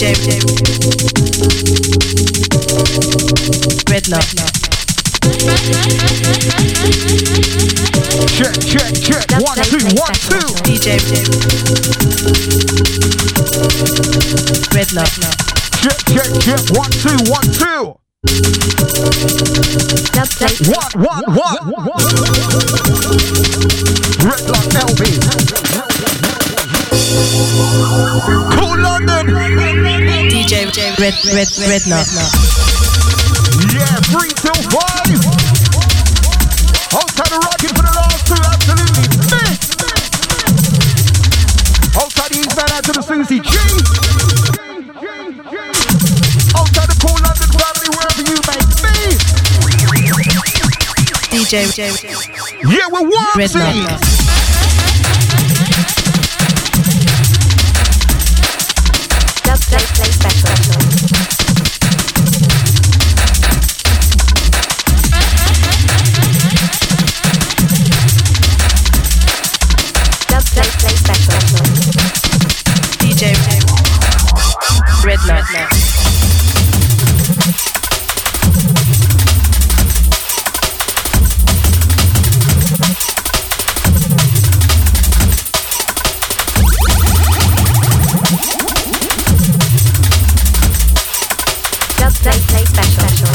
Redlock. Check. 1, 2, 1, 2. DJ Redlock. Check. 1, 2, 1, 2. 1. Redlock LB. Cool London. DJ Redlock. Yeah, 3 till 5. Hold tight the rocking for the last two, absolutely. Hold tight the East Man out to the Susie G. Hold tight the Cool London family wherever you may be. DJ Yeah, we're one Redlock. Play special. DJ Redlock. Play special.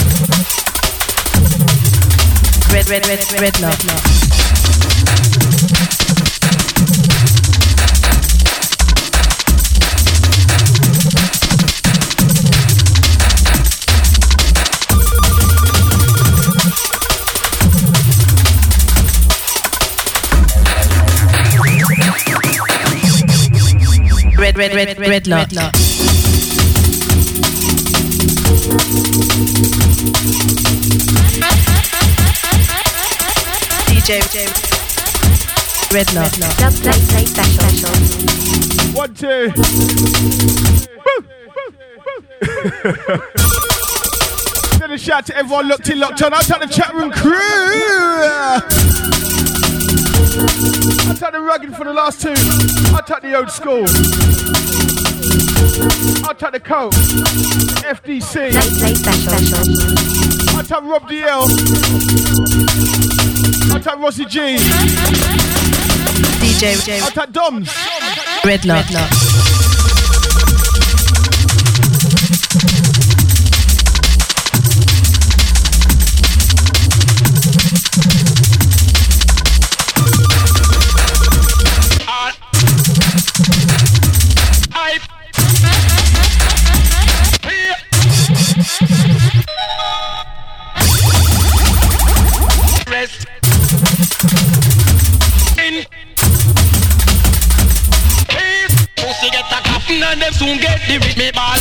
Redlock. Redlock. DJ Redlock. Play special. 1, 2. Then a shout to everyone locked on. I'll take the chat room crew. I'll take the rugged for the last two. I'll take the old school. I'll take the coat. FDC. Play special. I'll take Rob DL. I'll take Rossi G. DJ I'll take Doms. Redlock. And them soon get the rhythm ball.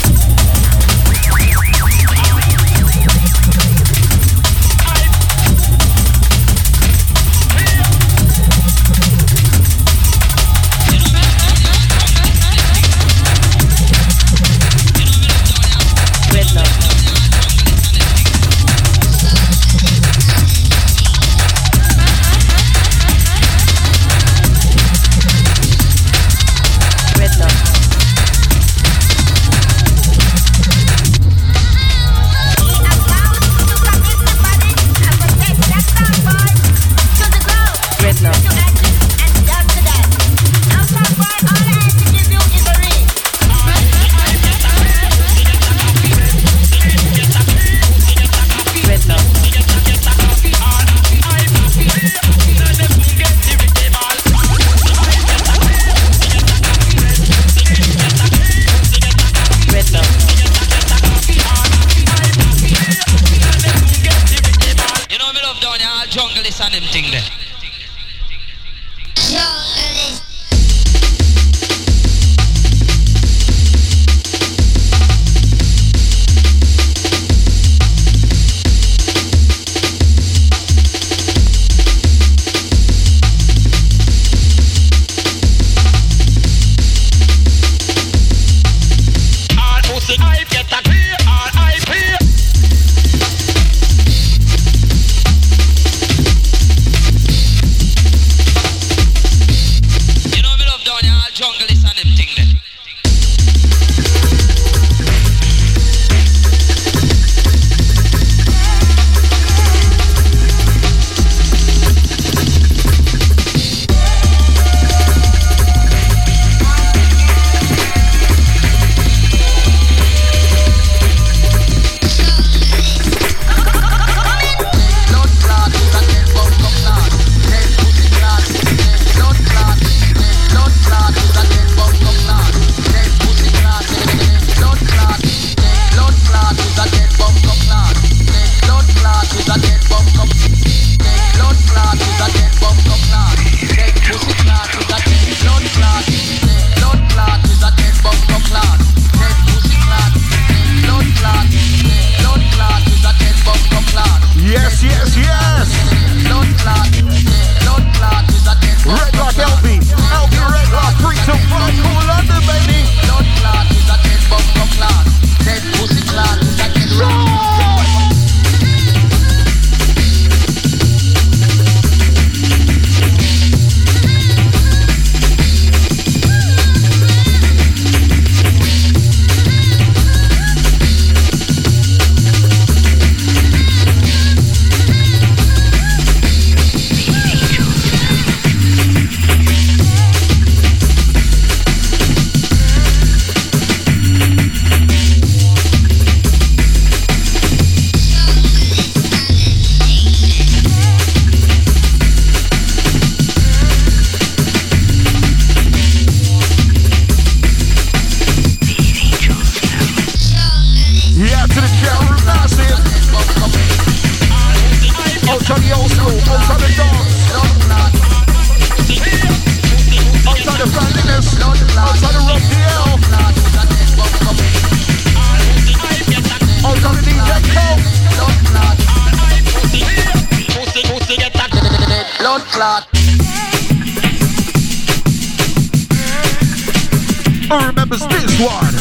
Who remembers this one?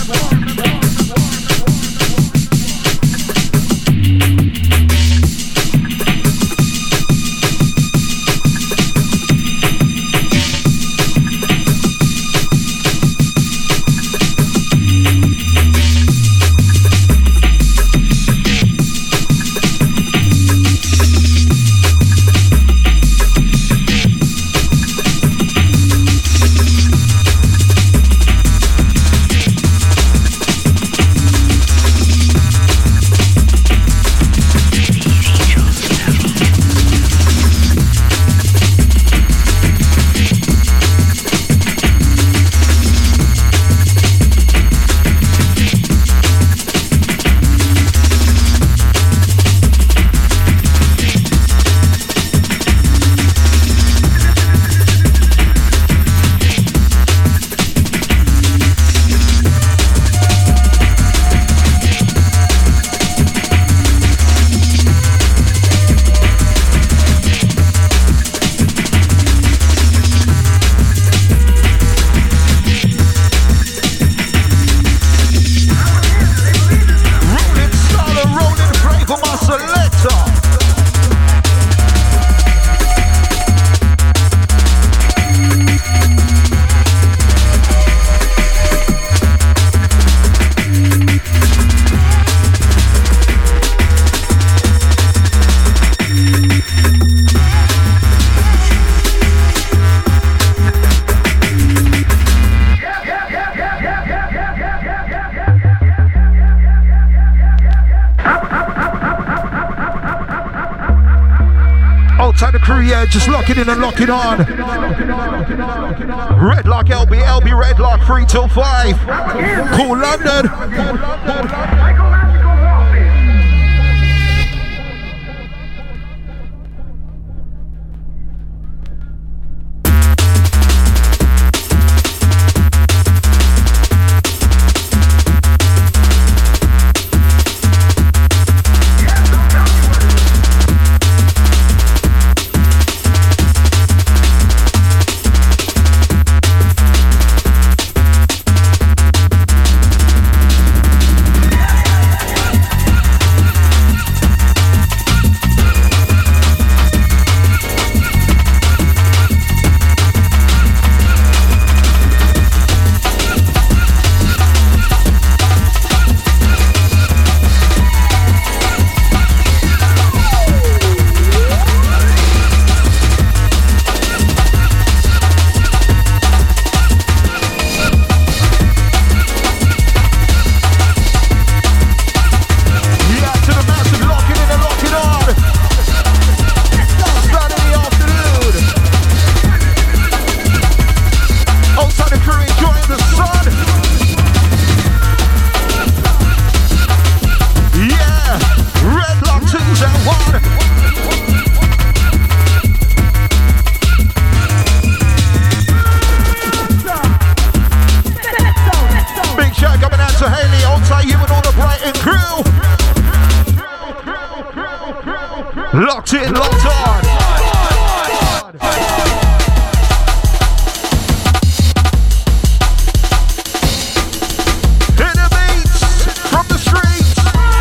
Just lock it in and lock it on. Redlock LB Redlock 3 till 5. Cool London. Locked in, locked on. Hit the beats from the streets.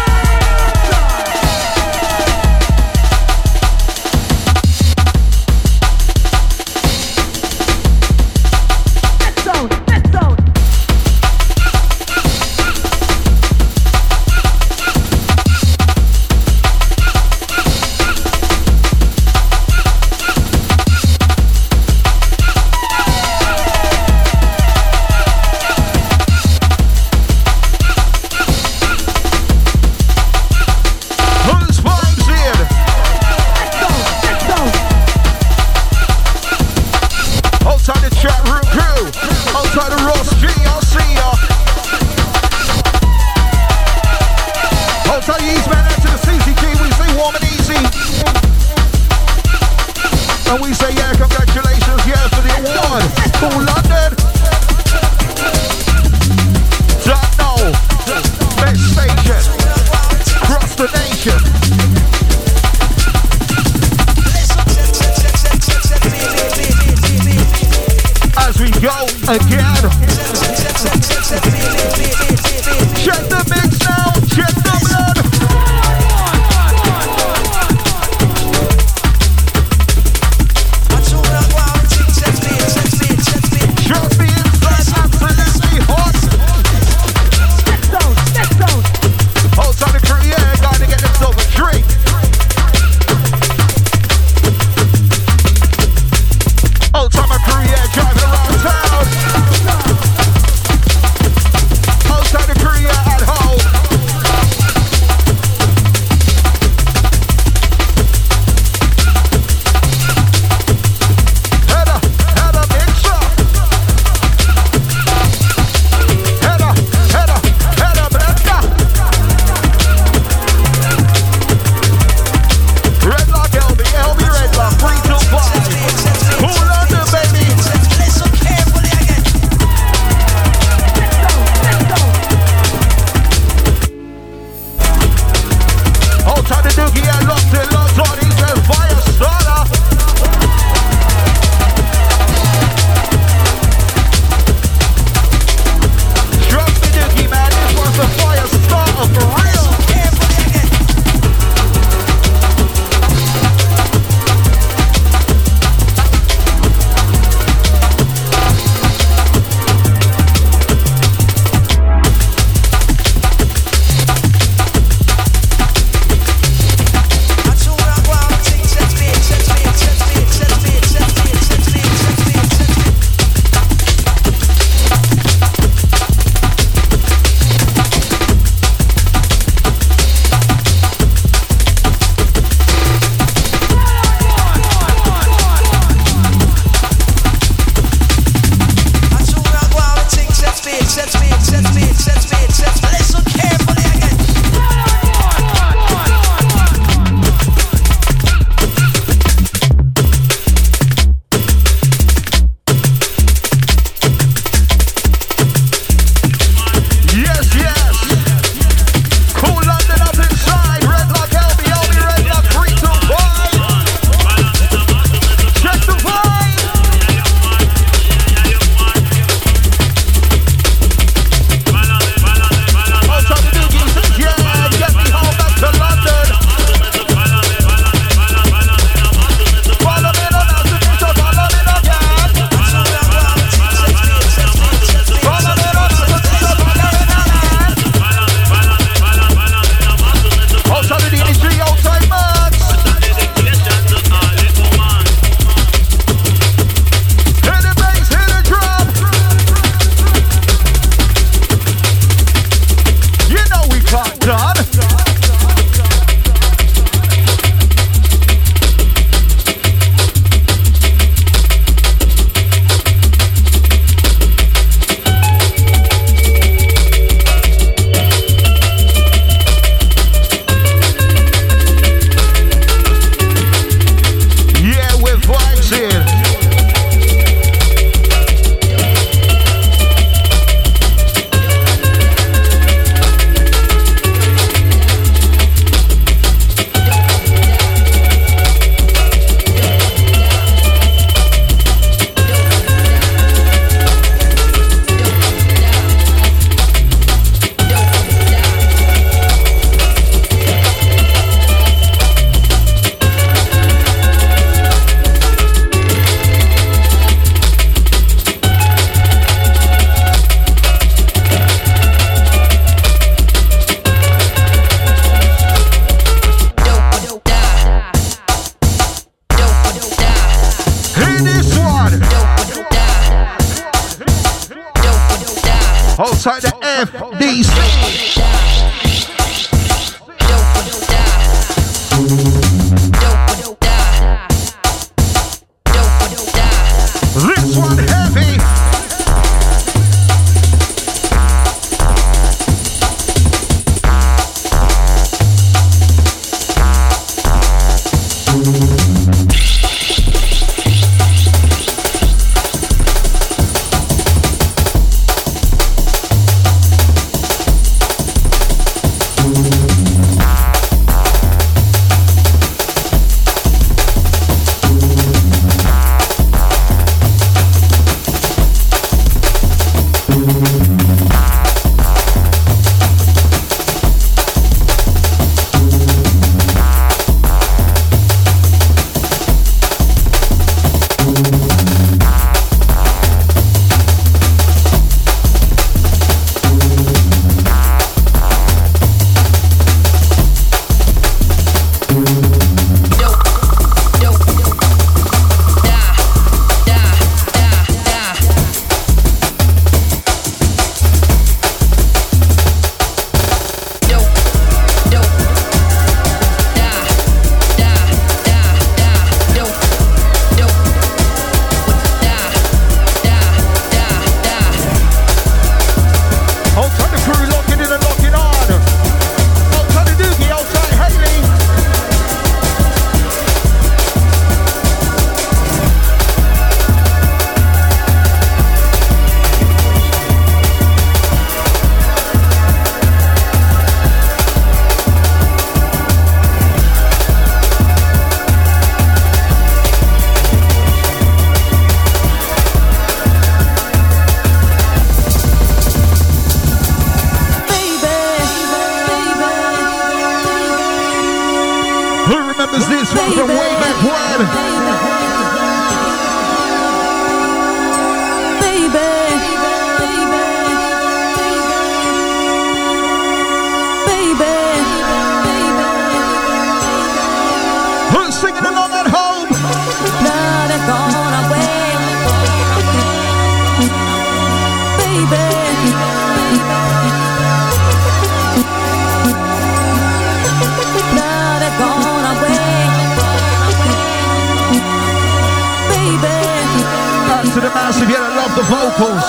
Let's go. And we say, yeah, congratulations, yeah, for the award. Cool London. Don't know. Best station. Across the nation. As we go again. Check the mix now. Check the blood. Trust me, inside absolutely hot. Step down. Hold on the crew, yeah, gotta get themselves a drink. Old timer crew, yeah, driving around town. Old timer crew, yeah, at home. Head up, mixer. Head up, Brenda. Redlock, LB, Redlock, 3 till 5. Cool under, baby. Hold tight to Dookie, yeah, locked in, locked on, he says fire starter. Trust me, Dookie, man, this one's a fire starter for real. Outside the FDC. This one heavy. to the massive, yeah, I love the vocals.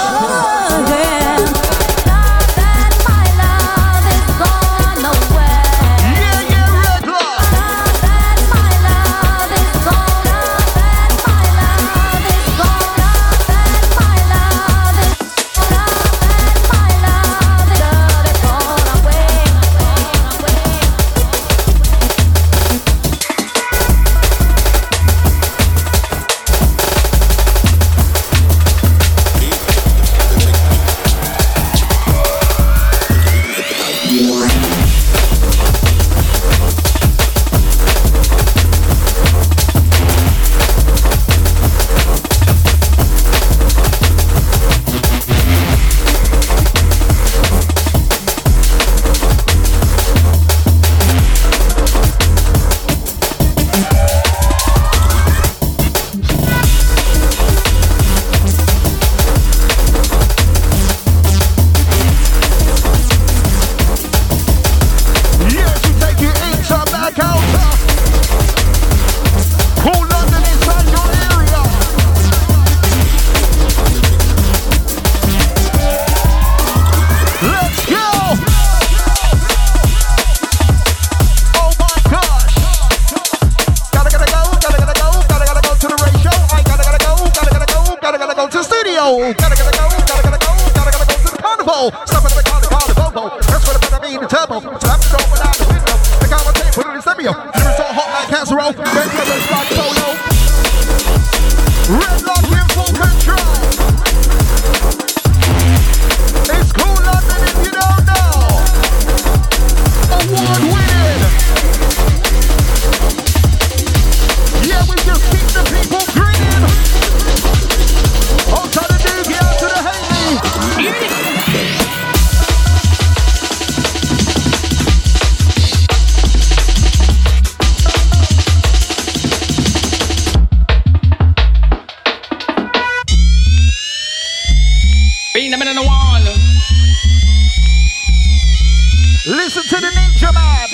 Listen to the Ninja Man.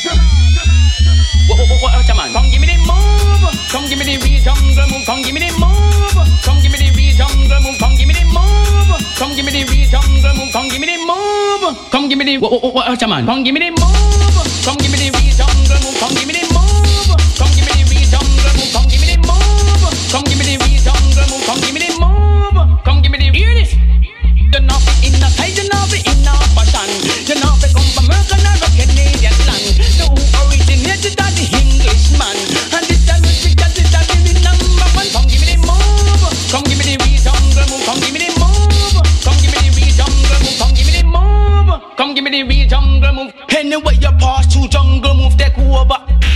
Come give me the move. Come give me the real jungle move. Come give me the move. Come give me the real jungle move. Come give me the move. Come give me the real jungle move. Come give me the move. Come give me the Come give me the move. Come give me the real jungle move. Come give me the move. Come give me the real jungle move. Come give me the move. Come give me the real jungle move. Come give me the move. Come give me the hear this. You're not in a tight, you're not in a fashion. You're not come from American or Canadian land. The who originated are the Englishman. And this is music that is the number one. Come give me the move. Come give me the real jungle move. Come give me the move. Come give me the real jungle move. Come give me the move. Come give me the real jungle move. Anyway you pass through jungle move, take over.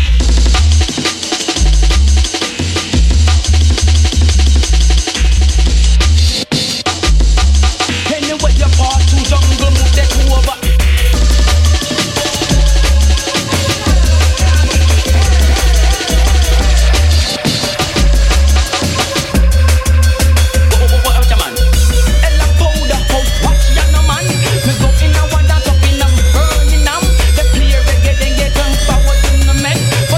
Anyway you pass through jungle move, take over. For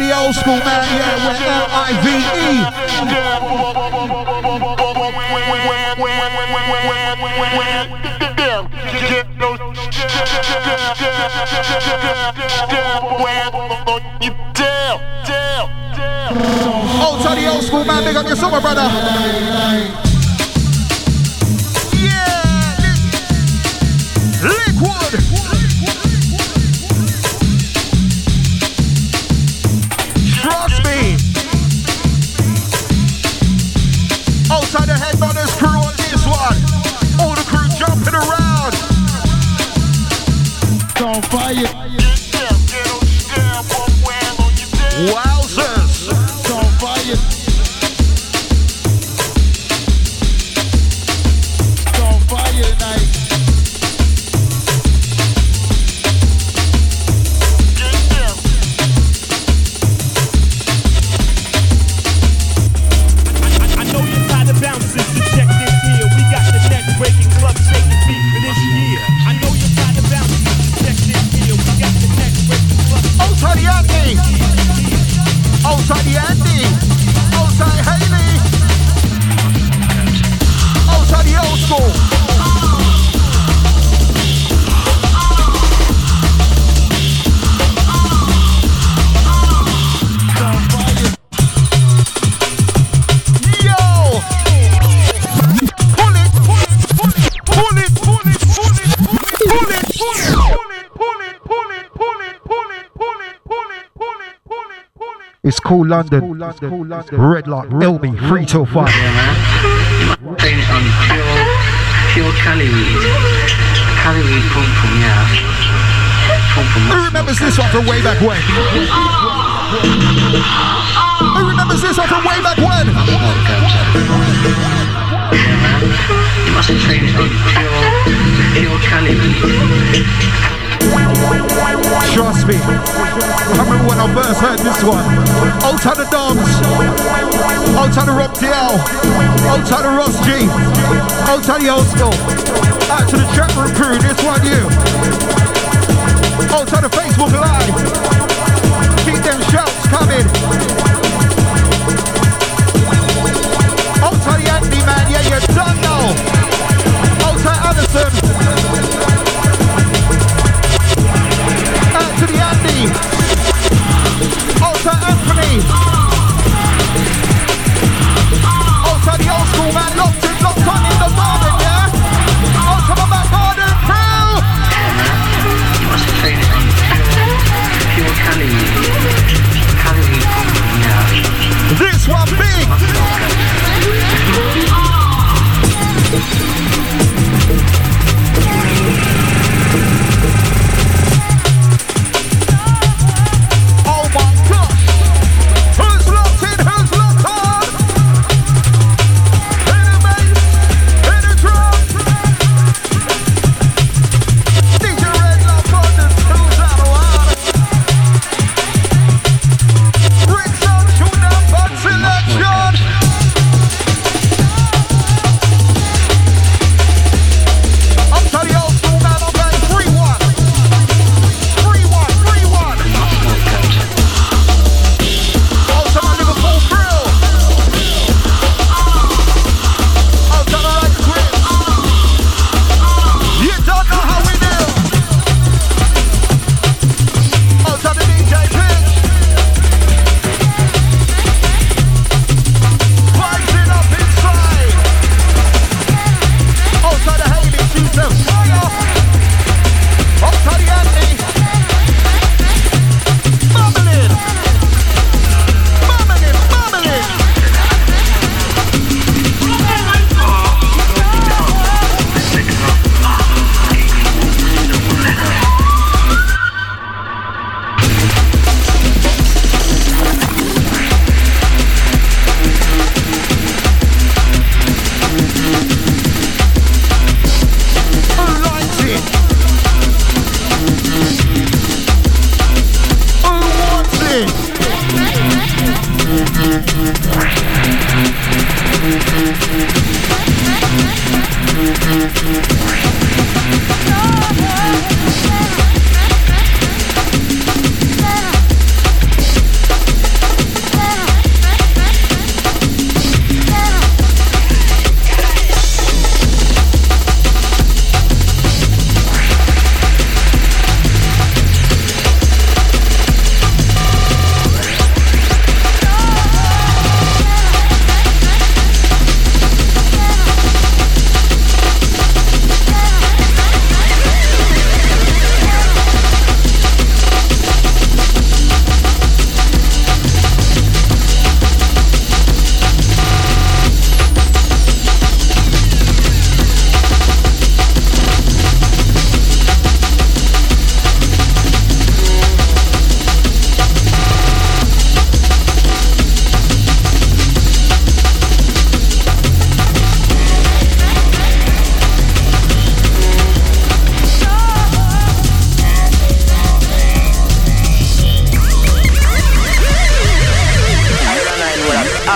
the old school, man. Yeah, we're L-I-V-E. Old to the old school, man. Big up your summer, brother. Yeah, Liquid. Trust me. Outside the Headbangers crew on this one. All the crew jumping around. On fire. Wowzers. On fire. On fire tonight. I know you're tired of bouncing, so check this here. We got the neck-breaking club shaking beat for this year. I know you're tired of bouncing, so check this here. We got the neck-breaking club. Outside the Andy. Outside the Andy. Outside Haley. Outside the old school. Yo! Pull it, pull it, pull it, pull it, pull it, pull it, pull it, pull it, pull it, pull it, pull it, pull it, pull it, pull it, pull it, pull it, pull it. It's cool London. Redlock, LB, 3 till 5. Yeah, man. Saying it on pure Cali weed. Cali weed, pum pum, yeah. Pum pum. Who remembers this one from way back when? Who remembers this one from way back when? Yeah, man. You must have trained it on pure Cali weed. Trust me. I remember when I first heard this one. Old to the Dogs. Old to the Rock DL. Old to the Ross G. Old to the old school. Out to the chat room crew. This one you. Old to the Facebook Live. Keep them shouts coming. Old to the Andy, man. Yeah, you done now. Old to Anderson. To the Andy, to Anthony, to the old school man, locked on in the garden, yeah? To the back garden crew! You must have trained it on pure Cali weed. Cali weed, pum pum, yeah. This one big!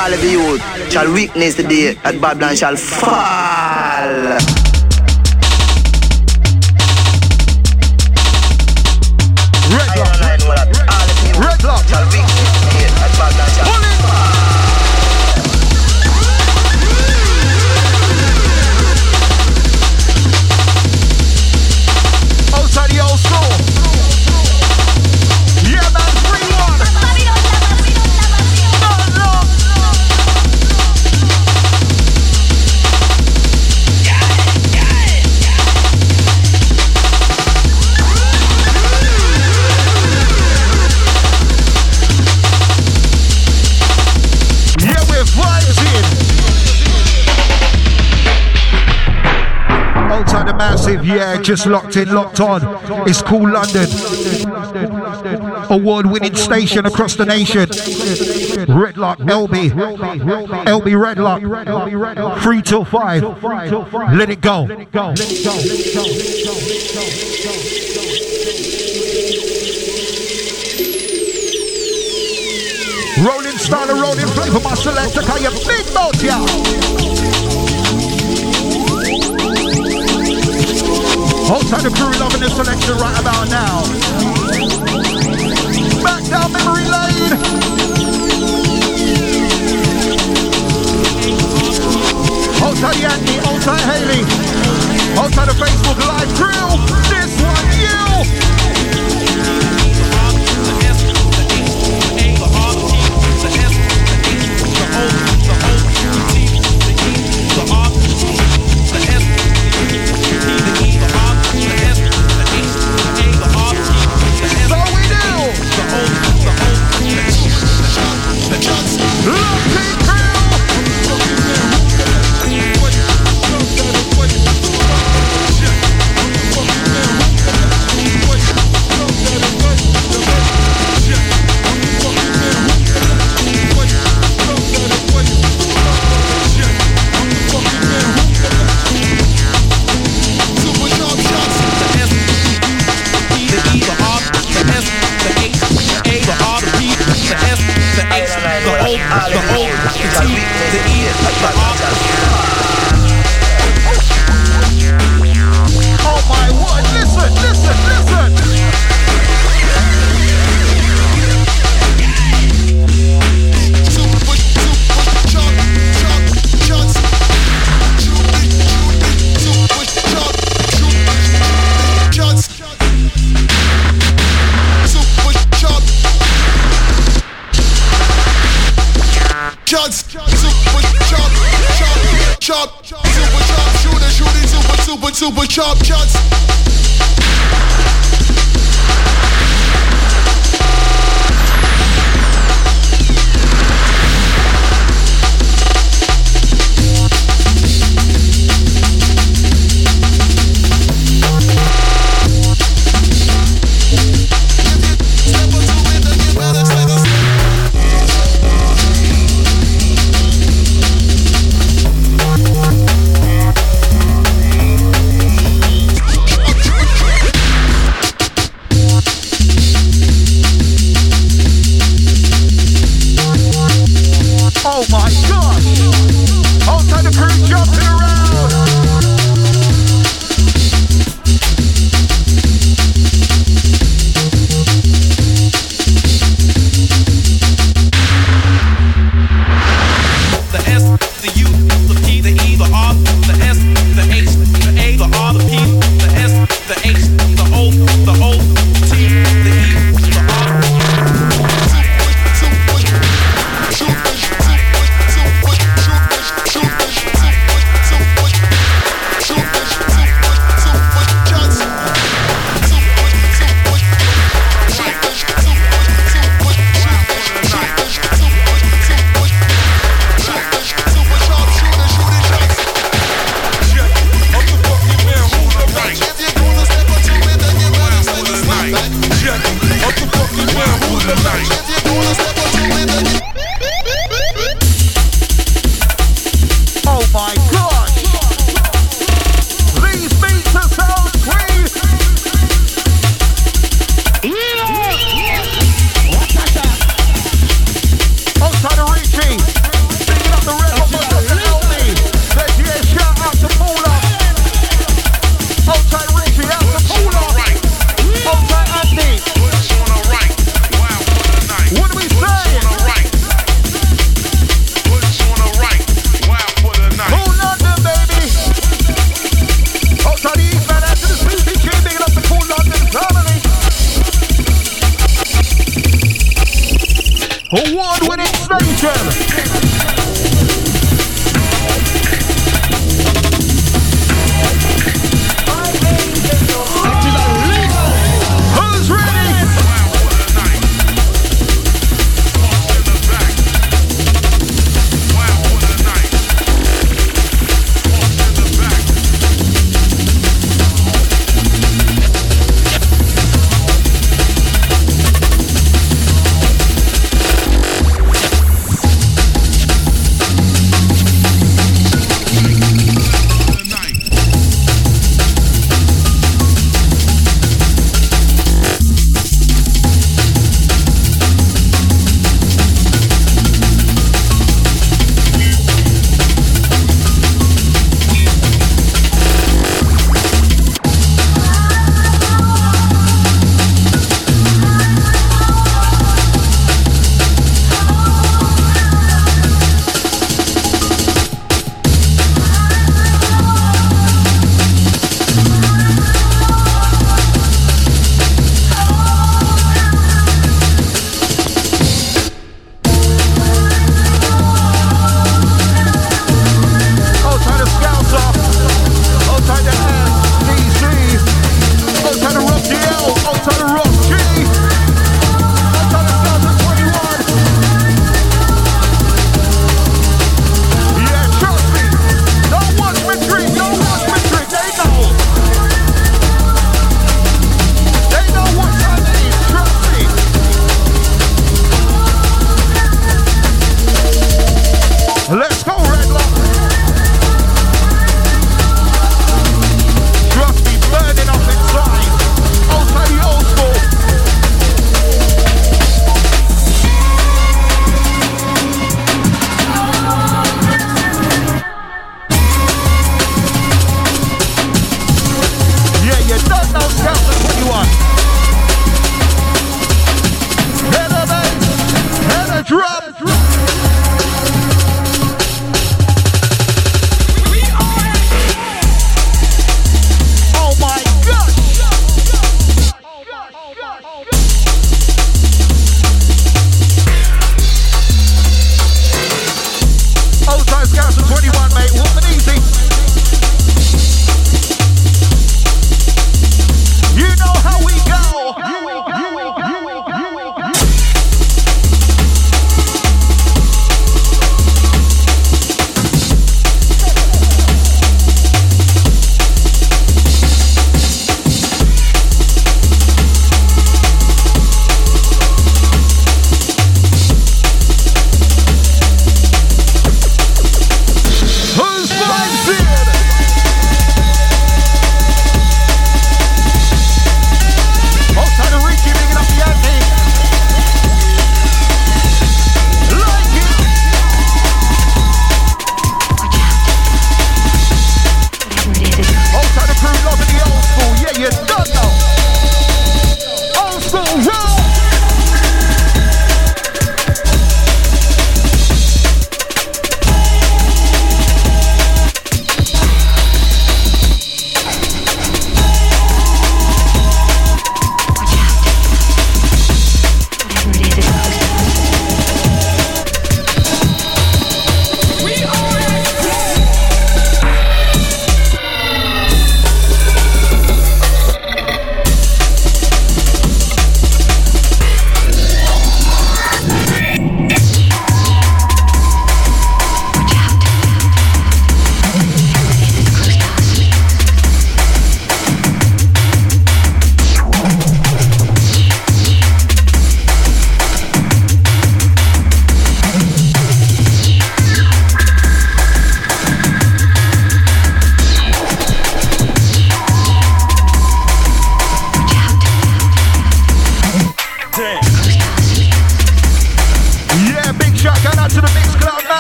all of the youth shall witness the day that Babylon shall fall. Red lock. Shall witness the day that Babylon shall fall. Outside the old school. Yeah, man, 3-1. Yeah, we're vibes in. Outside the massive, yeah, just locked in, locked on. It's called London. Award-winning station across the nation. Redlock, LB Redlock. 3 till 5. Let it go. Rolling style and rolling flavor, my selector, call you big boat, yeah. Outside the crew loving the selection right about now. Back down memory lane. Outside Yankee, outside Haley. Outside the Facebook Live crew. This one, you. Oh my word, listen. Super chop shots. Oh my gosh! Outside the crew jumping around! The S, the U, the P, the E, the R, the S, the H, the A, the R, the P, the S, the H, the O, the T, the E, the R.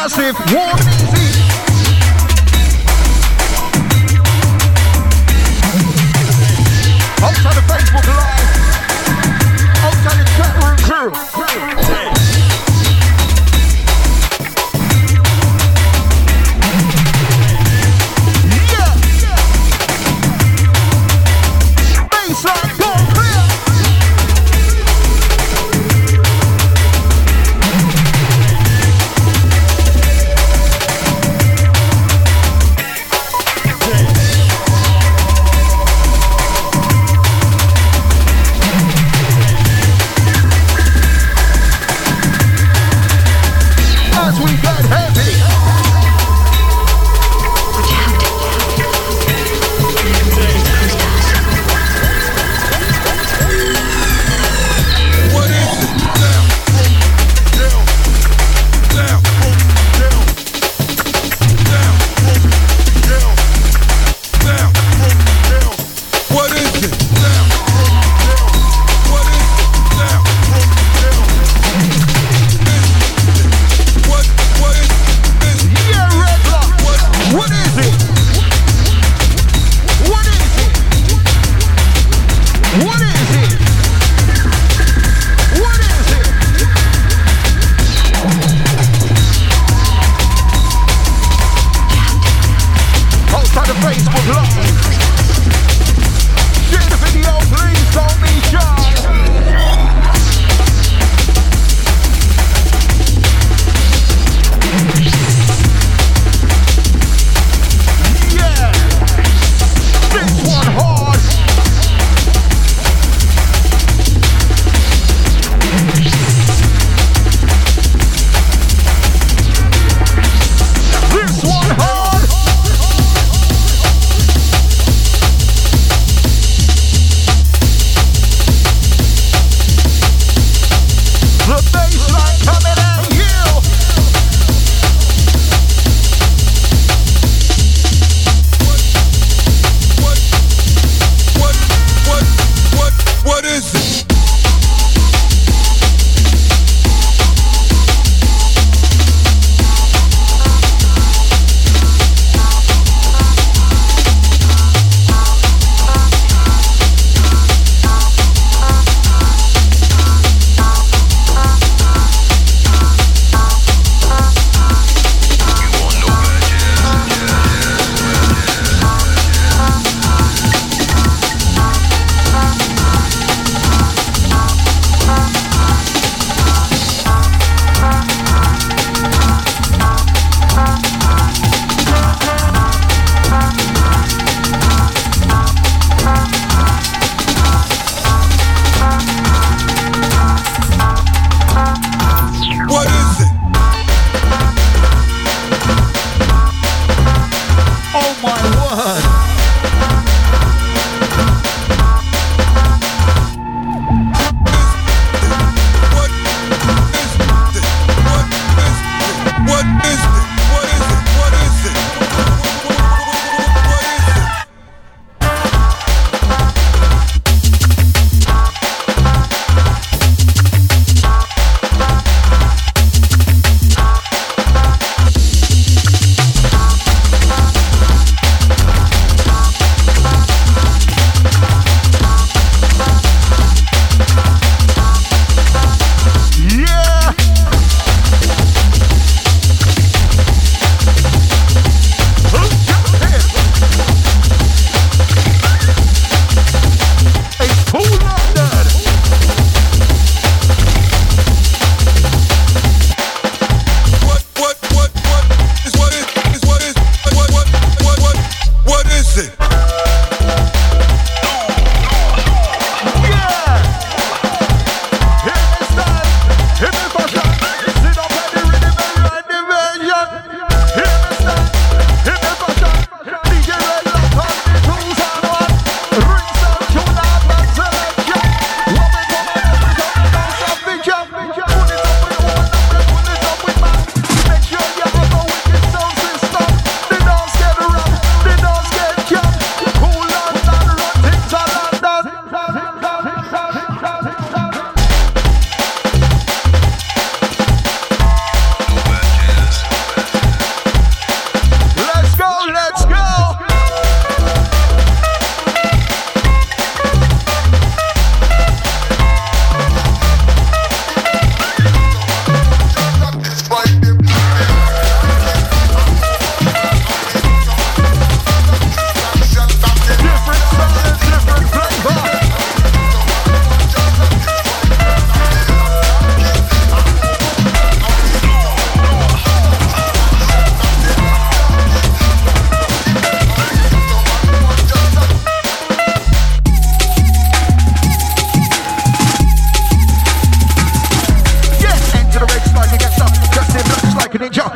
massive, warm and easy. Outside the Facebook Live, outside the chat room crew. Yeah! Baseline, go clear! As we get heavy. What is it? Down, down, down, down, down, down, down, down. What is it? Down, down. What is it? Down, down. What is it?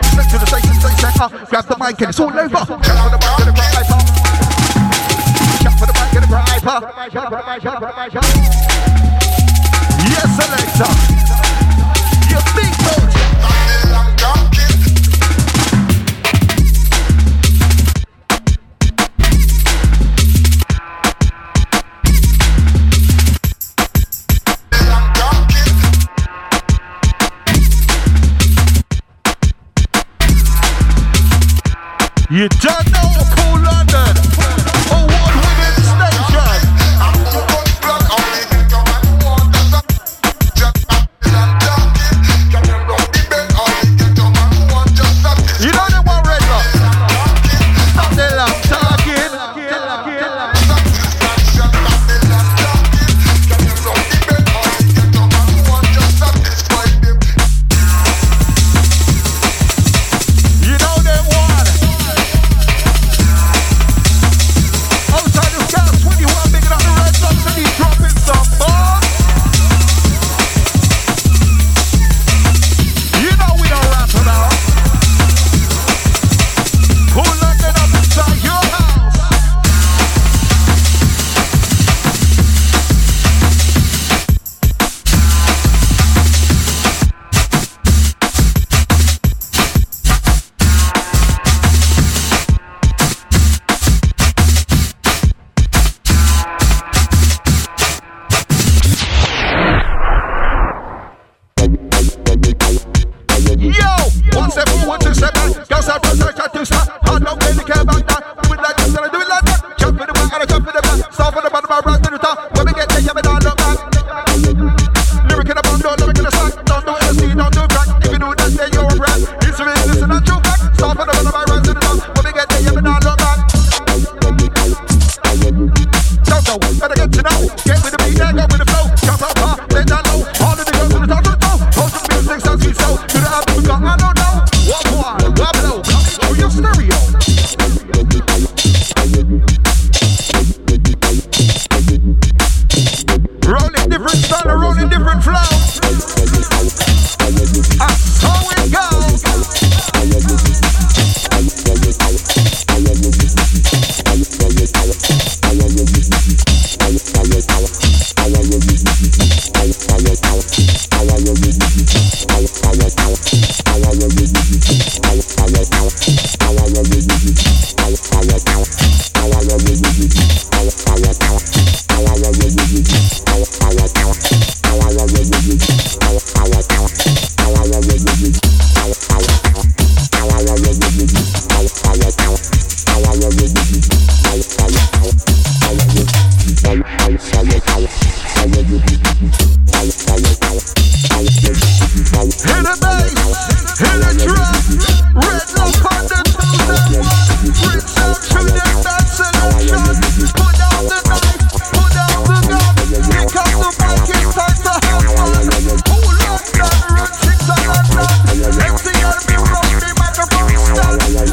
Straight to the station, straight center. Grab the mic and it's all over. Jump for the mic and the driver. Jump for the mic and the driver. Yes, selector. You big coach. You don't know Cool London, award-winning station. You know the one, Redlock? Stop the love talking. You know them one. Outside of Gas 21, making up the Red Sox and he's dropping some bombs. You know we don't rap about. Cool London up inside your house. Yo, 17127, girls are first, I try to stop. I don't really care about that. Do it like this and I do it like that. Jump in the back and I jump in the back. Start from the bottom, I rise to the top. When we get there, yeah, we don't look back. Lyric in the bum, don't lyric in the sack. Don't do LSD, don't do crack. If you do that, then you're a rat. It's real, listen and true fact. Start from the bottom, I rise to the top. When we get there, yeah, we don't look back. Don't know, better get to know. Get with the beat, then go with the flow. Jump up high, let that low. All of the girls to the top of the toe. Hold the music, sounds sweet, so. Do the album, we got, I don't know. Walk one, wobble, coming through your stereo. Rolling different style, rolling different flow. That's how it goes. Hit the bass, hit the drum, Redlock on the 2001. Bring sound to the dance selection. Put down the knife, put down the gun. Pick up the mic, it's time to have fun. Hold on, run 6 on London. MCL be rock the microphone stand.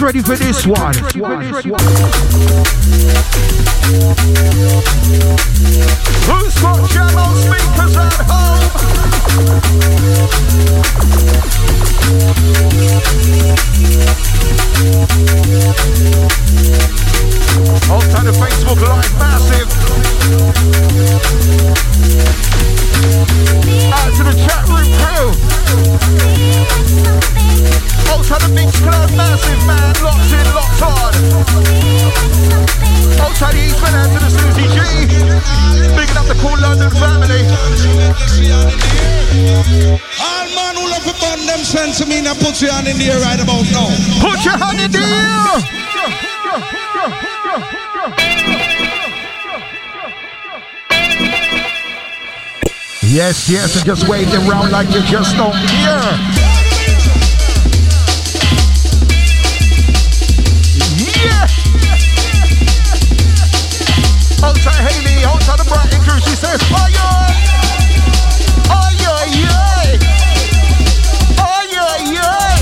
ready for this one? Who's got jam speakers at home? Outside the Facebook Live, massive. Out to the chat room crew. Outside the Mix Club, massive man, locked in, locked on. Outside the Eastman, out to the Susie G. Bigging up the cool London family. All man who love to burn them sense to me, now put your hand in the air right about now. Put your hand in the air. Yes, yes, and just wave them round like you just don't care. Yeah! Outside Haley, outside the Brighton crew, she says, "Oi, oi, oi, oi, oi, oi, oi."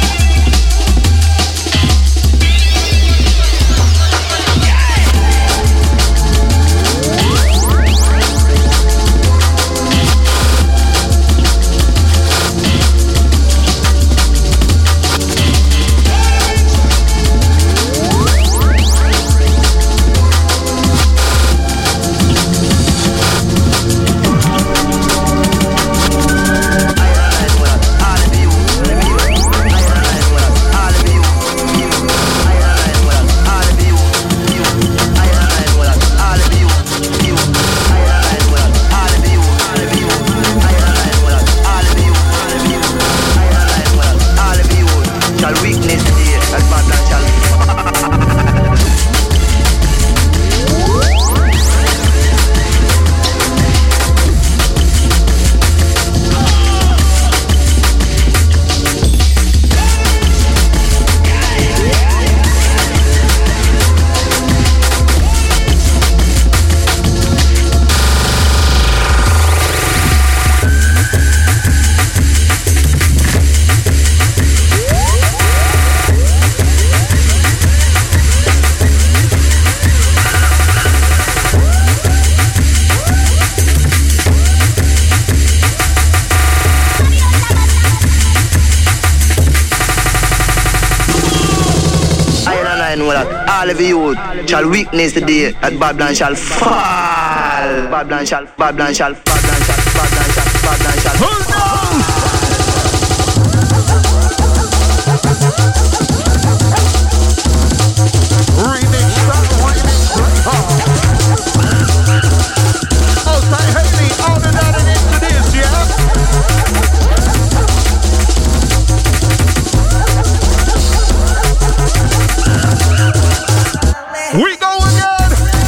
All of you shall weakness today, that Babylon shall fall. Babylon shall, Babylon shall, Babylon shall, Babylon shall, Babylon shall. Who knows? Remix that, remix that. Outside Haley, all the that and into this, yeah? We go again!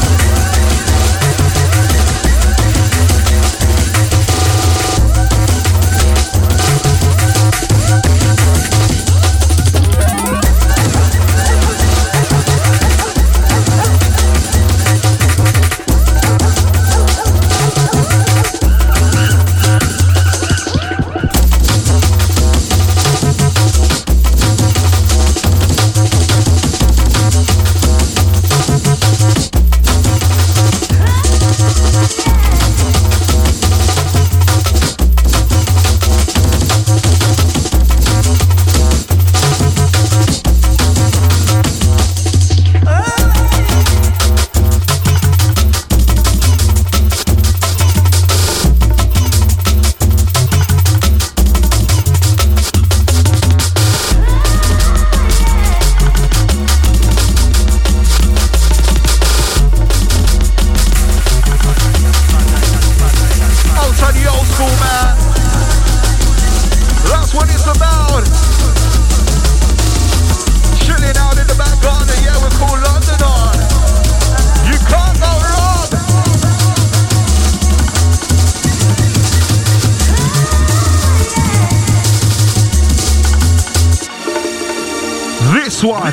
One.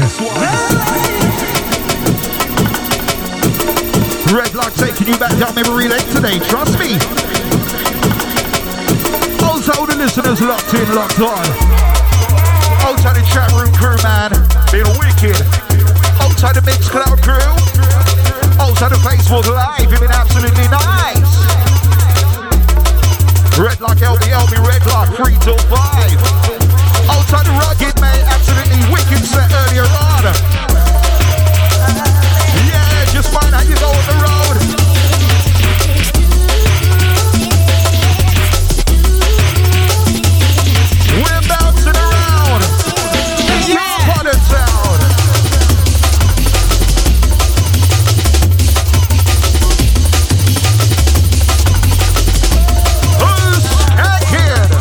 Red Lock taking you back down memory lane today, trust me. Also the listeners locked in, locked on. Outside the chat room crew, man. Being wicked. Outside the Mix Cloud crew. Outside the Facebook Live. You've been absolutely nice. Redlock LB, Redlock 3 till 5. Outside the Rugged, mate. Absolutely wicked set earlier on. Yeah, just find how you go on the road. We're bouncing around. Yeah. Pot it down. Who's hacking?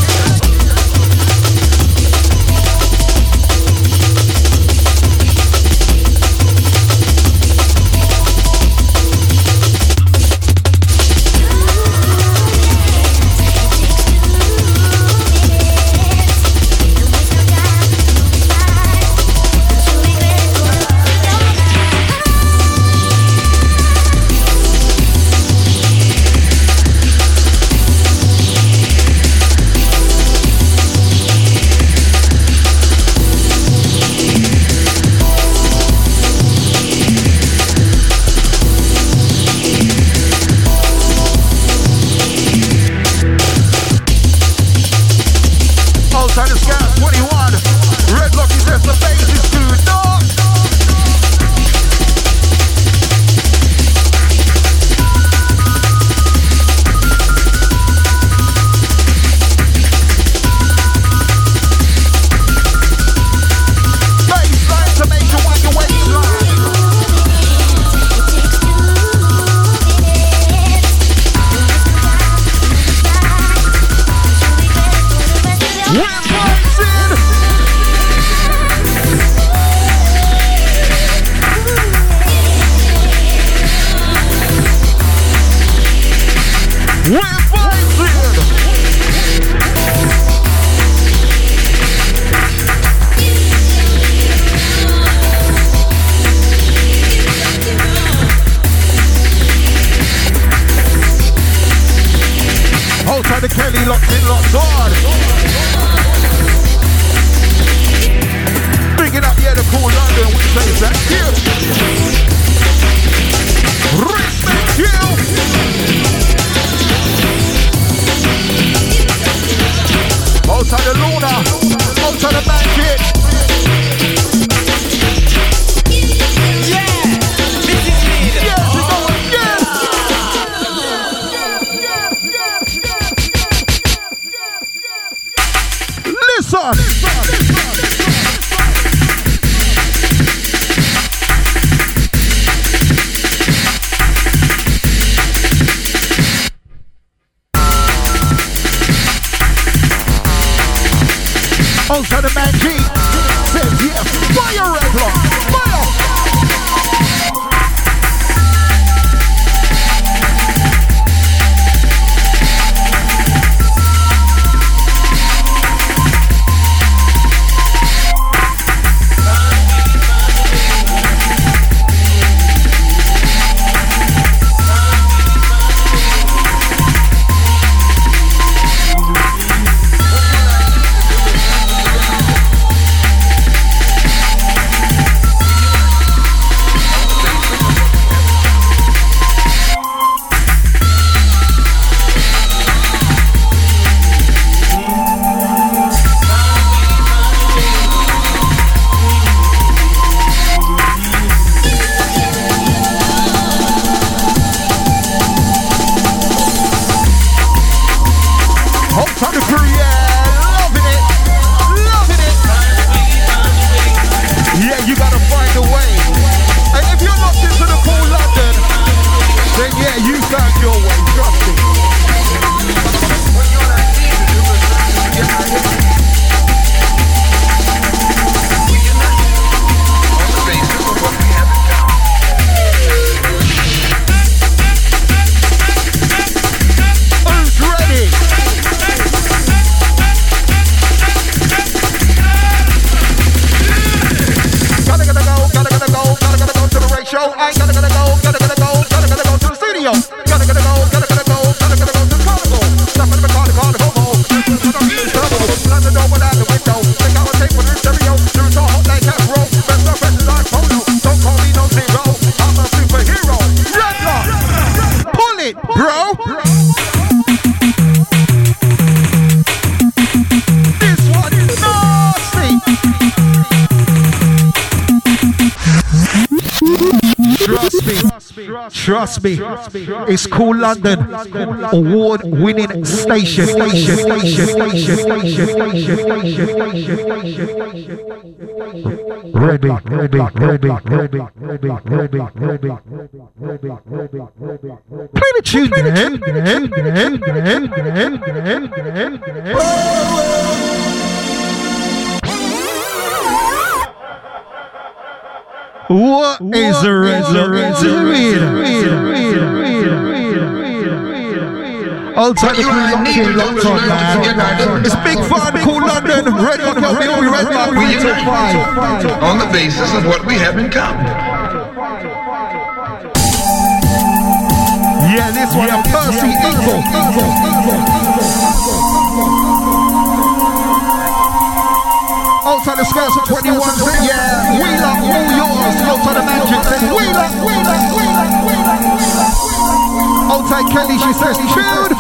The Kelly locked in, locked on. Bigging up, yeah, the cool London, we say thank you. Respect you. Outside the Luna, outside the Magic. Yeah, this is me. Yes, we go again. Listen. Outside the man G says yes, fire Redlock, fire! This one is nasty. Trust me. It's Cool London, award-winning station. Ready. Play the tune, What is the I'll take the locked on, man. It's big fun, Cool London. Red Lock, we Red Lock, we on the basis of what we have in common. Yeah, this one, Percy Evil. Outside the Scouts of 21 said, yeah, we love all yours. Outside the Magic said, we love. Outside Kelly, she says, shoot.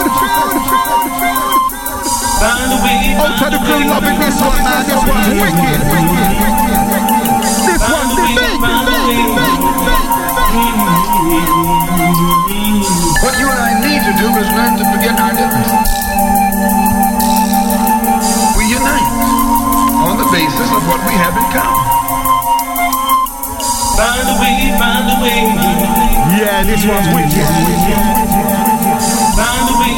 Outside the crew loving this one, man. This one's wicked. This one's big. What you and I need to do is learn to forget our differences. We unite on the basis of what we have in common. Find a way. Yeah, this one's wicked. Find a way.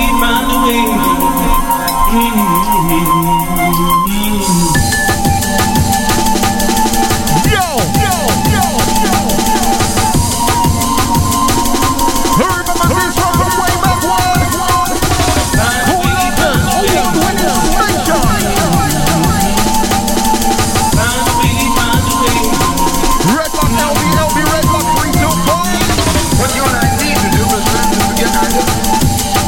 Yo. Remember this one from way back one. Cool London, award-winning station. Red Lock, LB, Red Lock, 325. What you and I need to do is learn to forget our differences.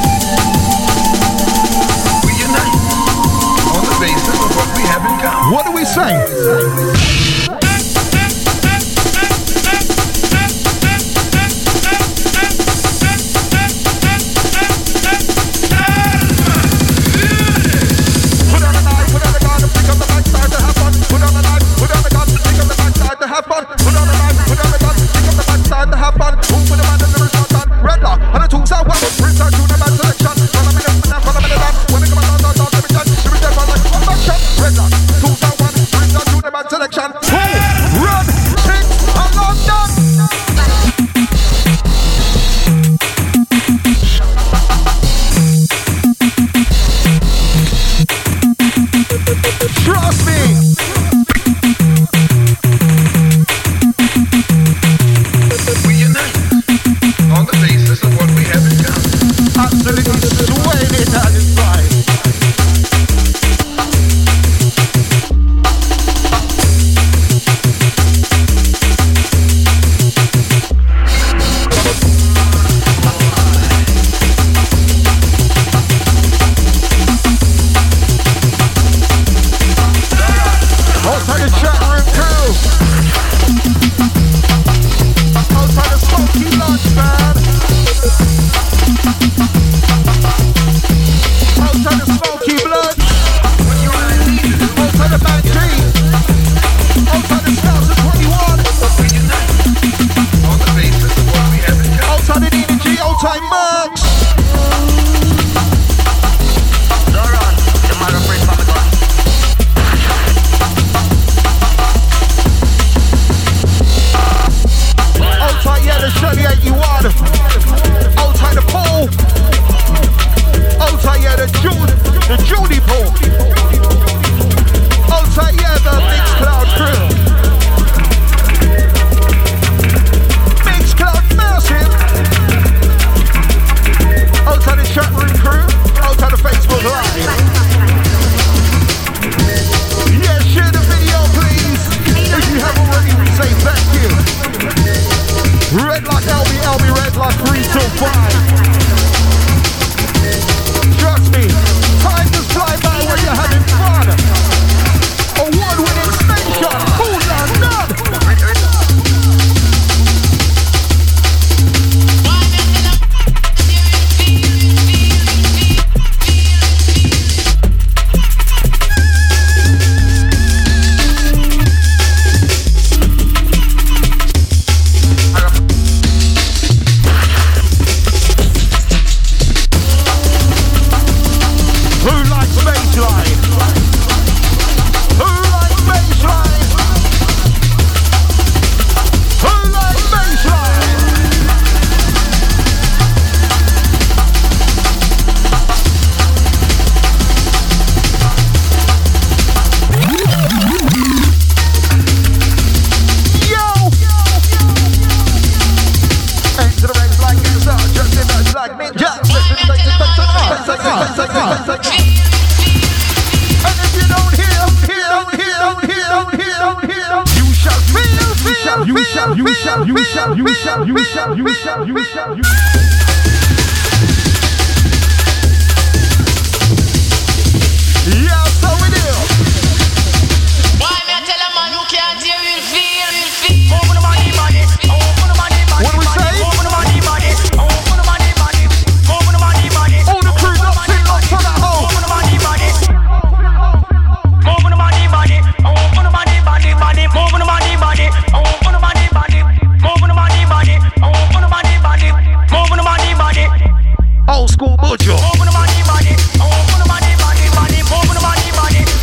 We unite on the basis of what we have in common. What do we say? Put on the knife, put on the gun, pick up the backside to have fun. Put on the knife, put on the gun, pick up the backside to have fun. Put on the knife, put on the gun, pick up the backside to have fun. Who put the man in the resort on? Red Lock, and the tools are well. Return to the man selection. Follow me the land. When they come out, let me judge. Give me that one like one back shot. Red Lock, tools are one. Return to the man selection. And if you don't hear, you shall feel. Yeah, so we do. Why me tell a man who can't hear will feel? Open the money, open the money. What do we say? Open the money, open the money. Open the money. All the crew locked in, locked on at home. Open the money. Open the money, open the money. Open the money, open the money. Open the money, open the money. Open the money. Old school mojo. Open the money, open the money. Open the money,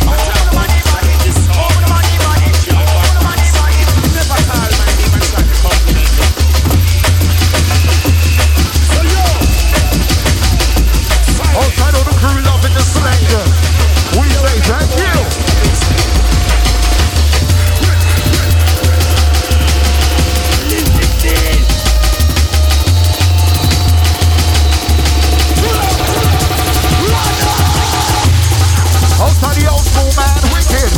Outside of the crew loving the selection. We say thank you. Outside the old school man, wicked.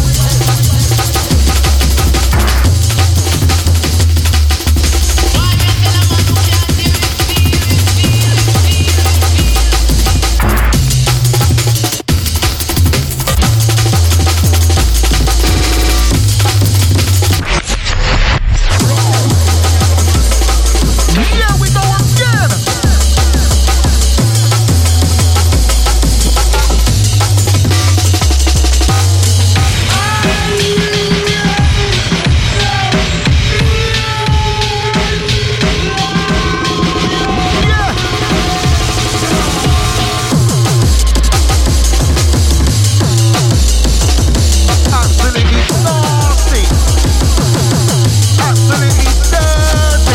Yeah, we go again. Absolutely nasty. Absolutely dirty.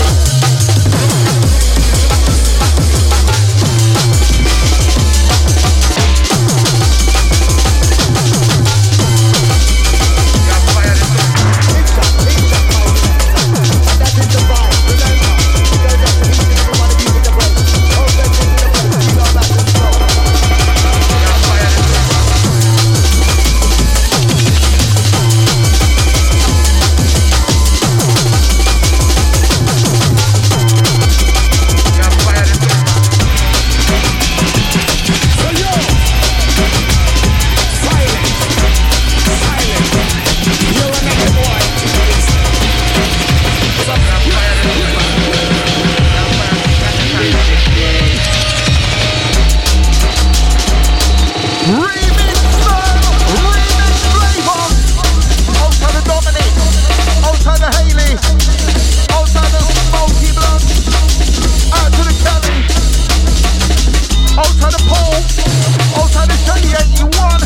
Remix flavor. Outside the Dominic, outside the Haley, outside the Smoky Blood, out to the Kelly, outside the Paul, outside the Shaggy 81.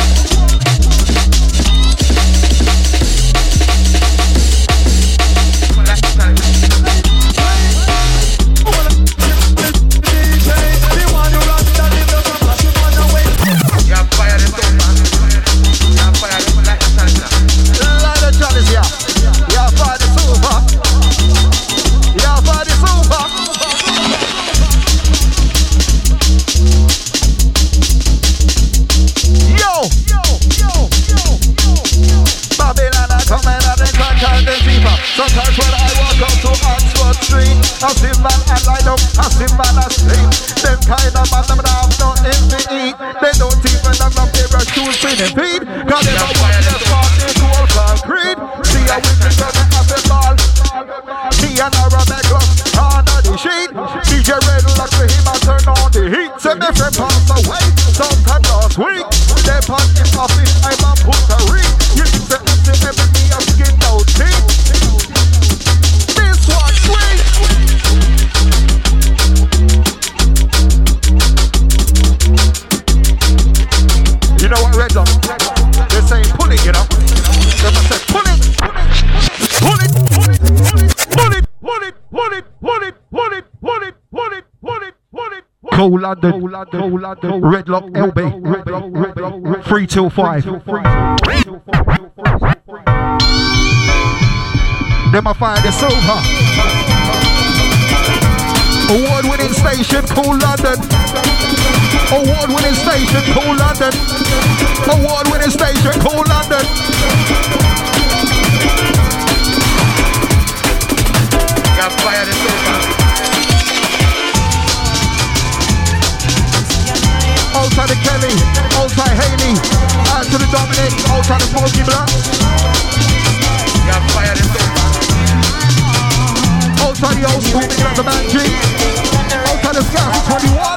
Sometimes when I walk up to Oxford Street, I see man and light up, I see man asleep. Them kind of man, them have nothing to eat. They don't even have no pair of shoes for their feet. Cause they don't want their party to all concrete. See a witness on the happy ball. Me and I run back up under the sheet. DJ Red lock for him and turn on the heat. Say my friend passed away sometime last week. They put him off in I'm a Puerto Rico. You can say to every of skin no teeth. This one sweet. You know what, Red Dog? They're saying pull it, you know. They must say pull it, pull it, pull it, pull it, pull it, pull it, pull it, pull it, pull it, pull it, pull it, pull it. Cool London, Redlock, LB, 3 till 5. Then I find the silver. Award-winning station, Cool London. Award-winning station, Cool London. Award-winning station, Cool London. Got fire this over. Outside the Kelly, outside Haley, out to the Dominic, outside the Smoky Black. Got fire this over. Outside the old school, picking up the man G. Outside the Scout 21.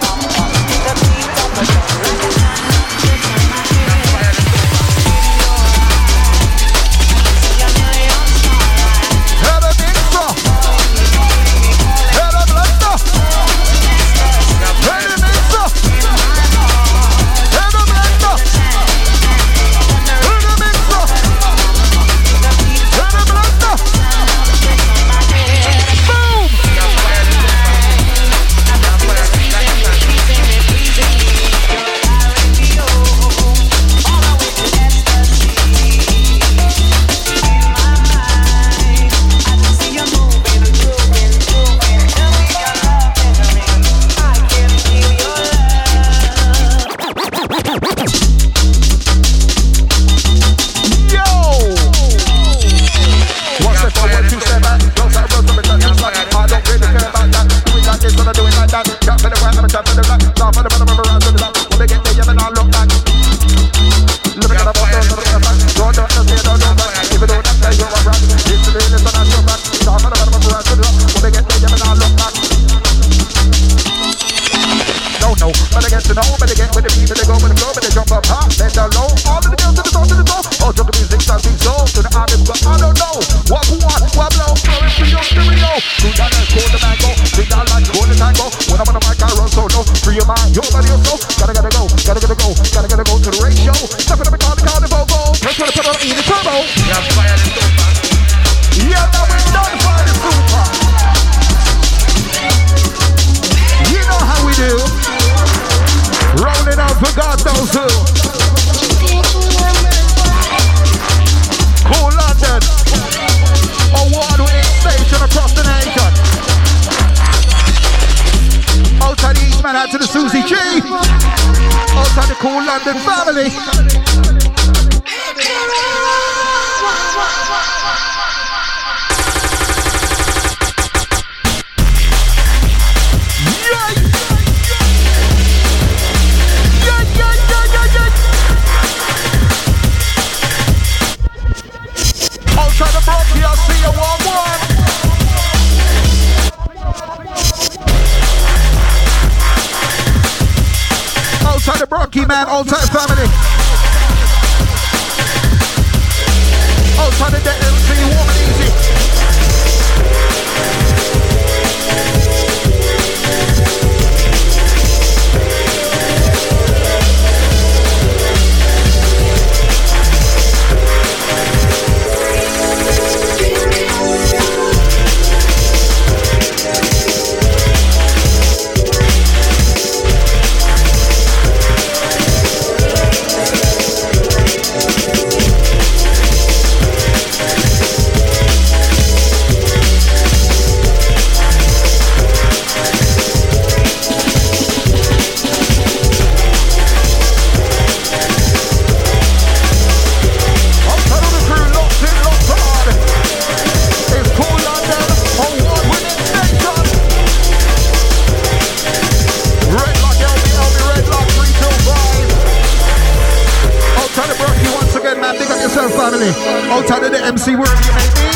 Outside of the MC word you may be.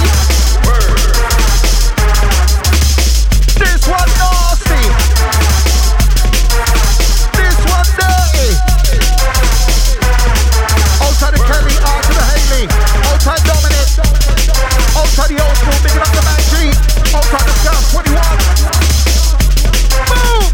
This one nasty. This one dirty. Outside the Kelly, out to the Haley. Outside Dominic. Outside the old school, picking up the man G. Outside the Scout 21. Boom!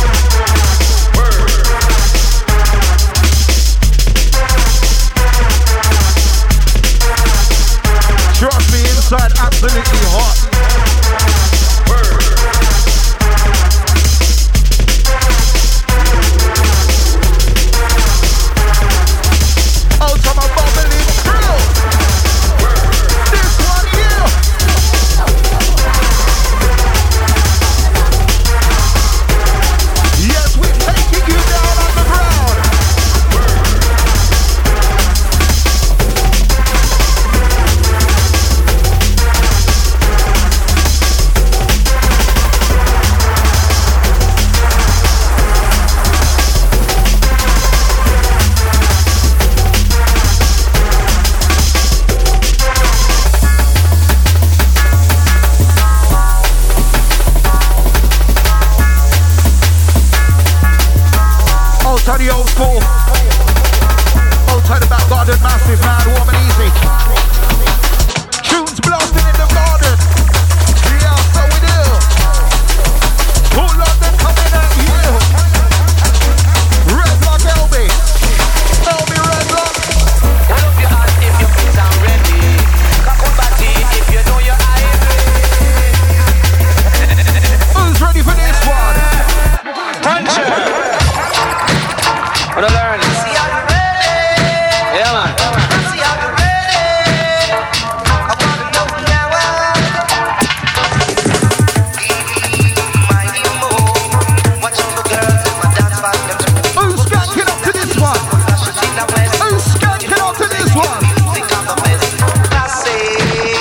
Trust me, inside absolutely hot. Out of my bubbly crew. This one here. Outside the old school. Outside the back garden, massive man, warm and easy. Tunes blasting in the garden. Yeah, so we do. Who London coming at you? Red Lock LB. LB Red Lock. Hold up your heart if you feel I'm ready. Cock on body if you know you're Who's ready for this one? Puncher. What I learn? See how you ready? Yeah, man. See how you ready? I wanna know now. Watch all the girls in my dance partner. Who's skanking up to this one? Who's skanking up to this one? Think I'm the best. I say.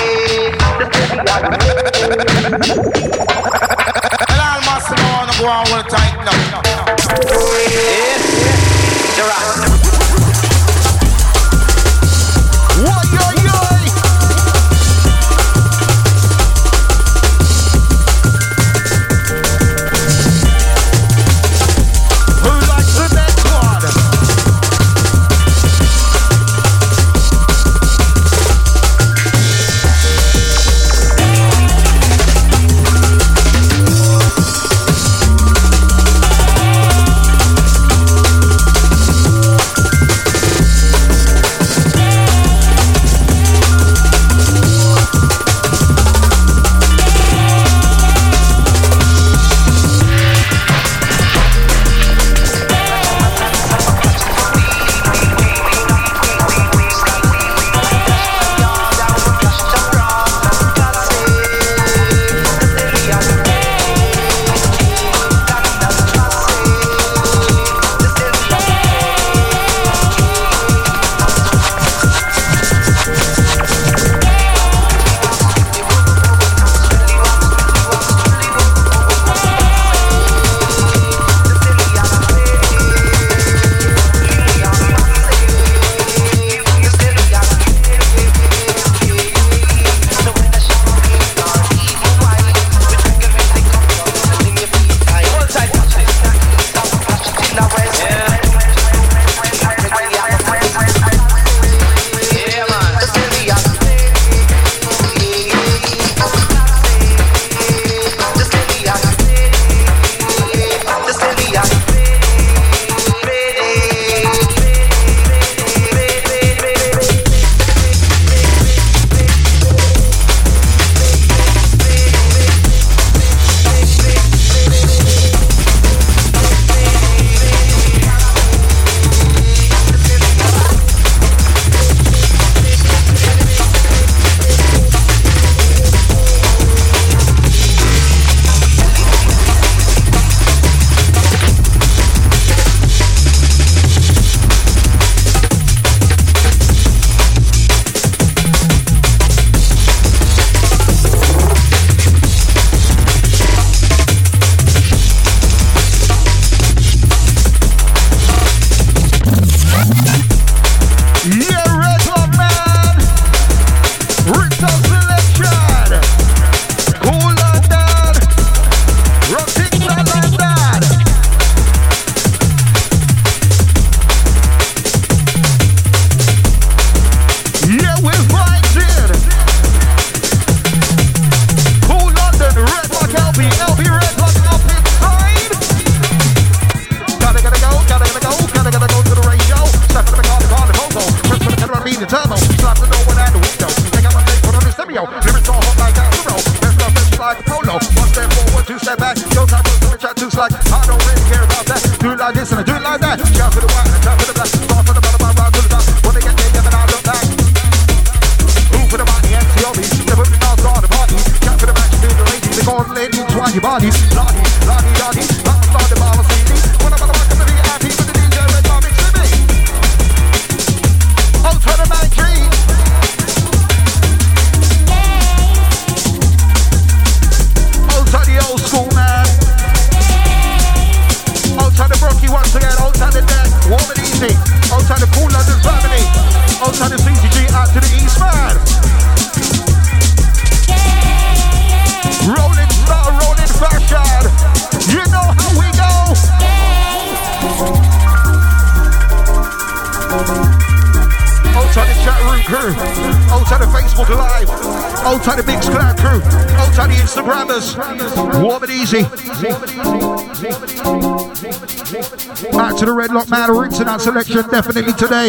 And all must know on the go on with tight now. Yes. You're right. What, yo, yo? Who likes the next one? crew, outside the Facebook Live, outside the Mixcloud crew, outside the Instagrammers. Warm and easy. Out to the Red Lock Man, rinsing our selection definitely today.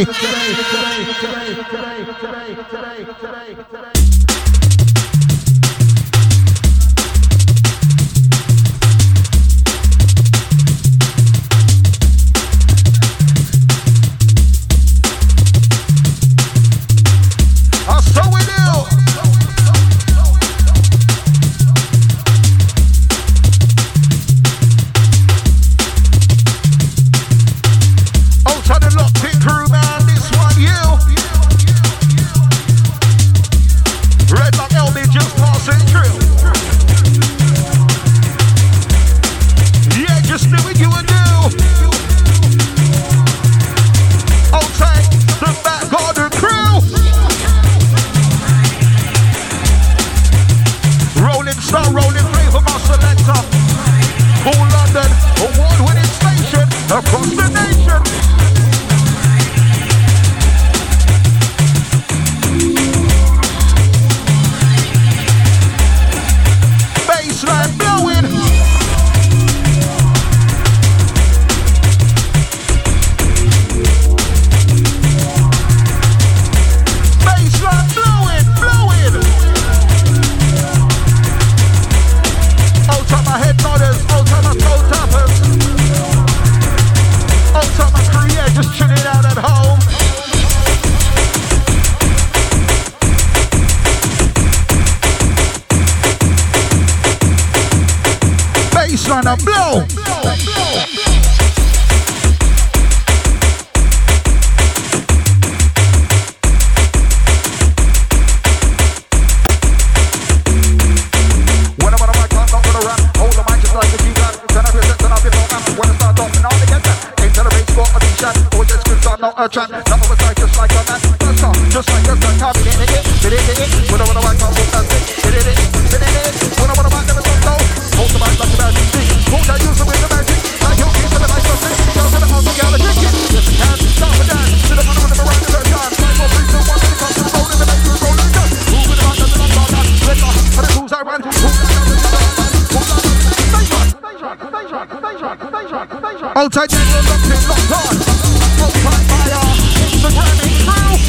Outside the locked on. Outside fire. Instagram crew.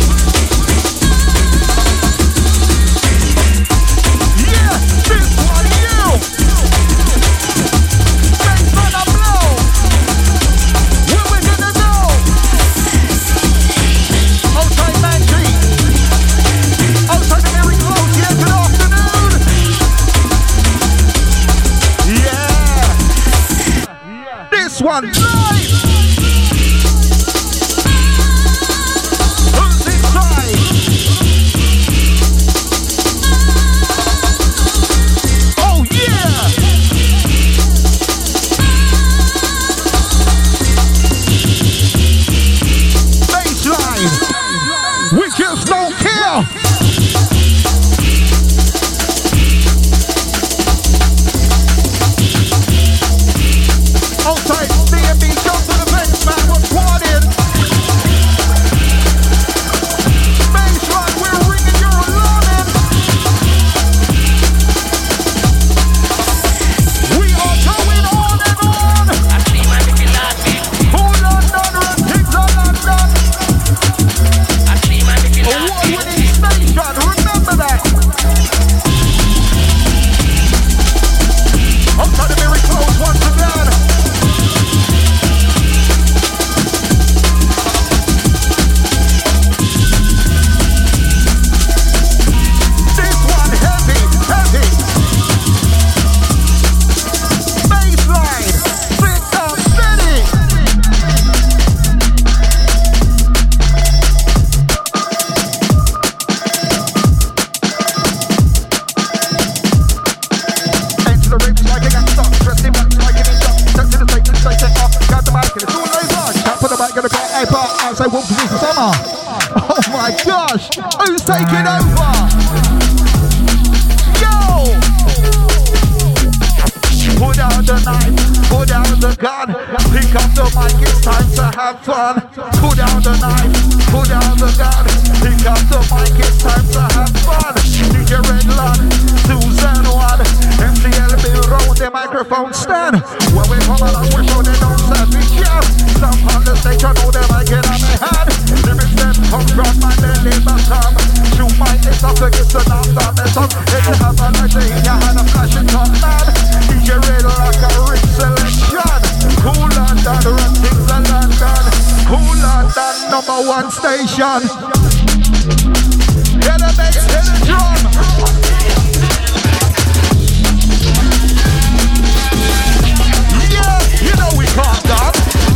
Yeah, this one you. Thanks for the blow. Where we gonna go? Outside Manji. Outside the very close. Yeah, good afternoon. Yeah. This one. Oh my gosh, who's taking over? Yo! Put down the knife, put down the the gun. Pick up the mic, it's time to have fun. Put down the knife, put down the gun. Pick up the mic, it's time to have fun. DJ Redlon, Susan One, MCLB roll the microphone stand. When we come along, we show they don't stand. We can stomp on the stage, I know them I get on my hand. Lyrics them come from my belly bottom. Shoot my esophagus and I'm the mess up. If you have a lighter in your hand, a flashing top man. DJ Redlon like a rich selection. Cool London, run things in London. Cool London, #1 station. Hear the bass, hear the drum. Yeah, you know we can't stop.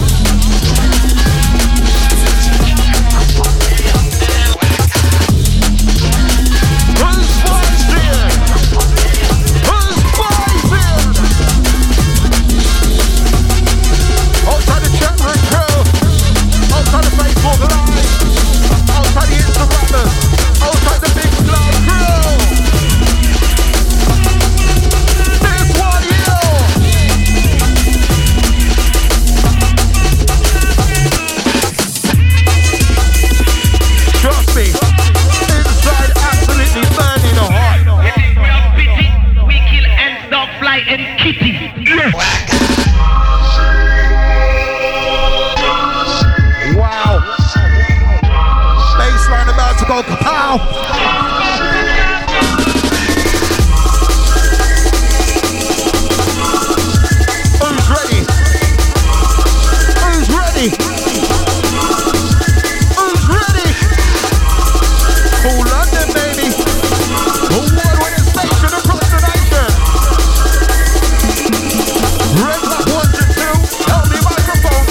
Who's fighting? Who's fighting? Outside the chat room crew, outside the Facebook Live, outside the Instagrammers, outside the Big Cloud crew. This one here. Trust me, inside absolutely burning hot. We kill and dog fly and kitty. Wow. Baseline about to go kapow. Who's ready? Who's ready? Who's ready? Full London, baby. Award-winning station across the nation. Red Lock 1 to 2. Help me microphone.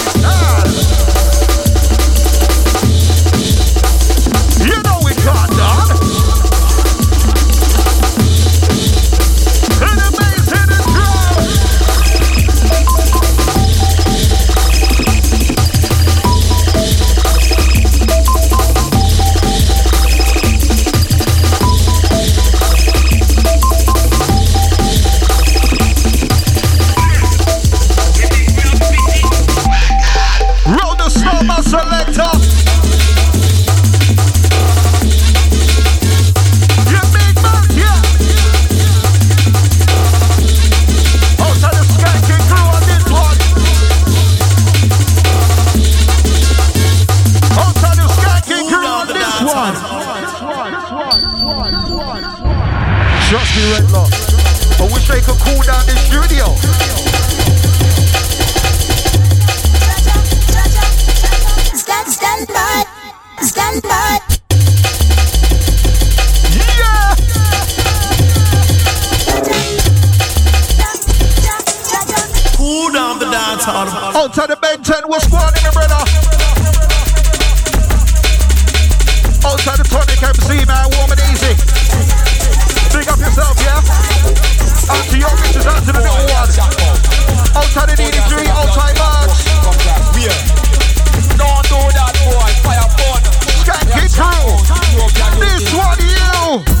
You know we got done. Hit the bass, hit the drum. Roll the slow mo selector. You big man, yeah. Outside the skanking crew on this one. Outside the skanking crew on this one. Trust me, Redlock. I wish they could cool down this studio. Stand by. Stand by. Yeah! Cool down the dance hall. Outside the Ben 10, what's going on, brother? Outside the Tonic MC, man, warm and easy. Big up yourself, yeah? Out to your bitches, out to the little one. Outside the DD3, outside Marks. Don't do that, boy. Fire fun. Skanky crew. This one, you.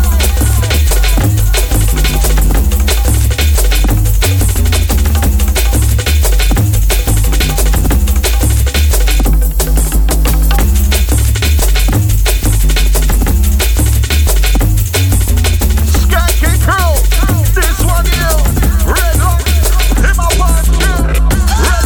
Skanky crew. This one, you. Red Lock. Hit my one, two. Red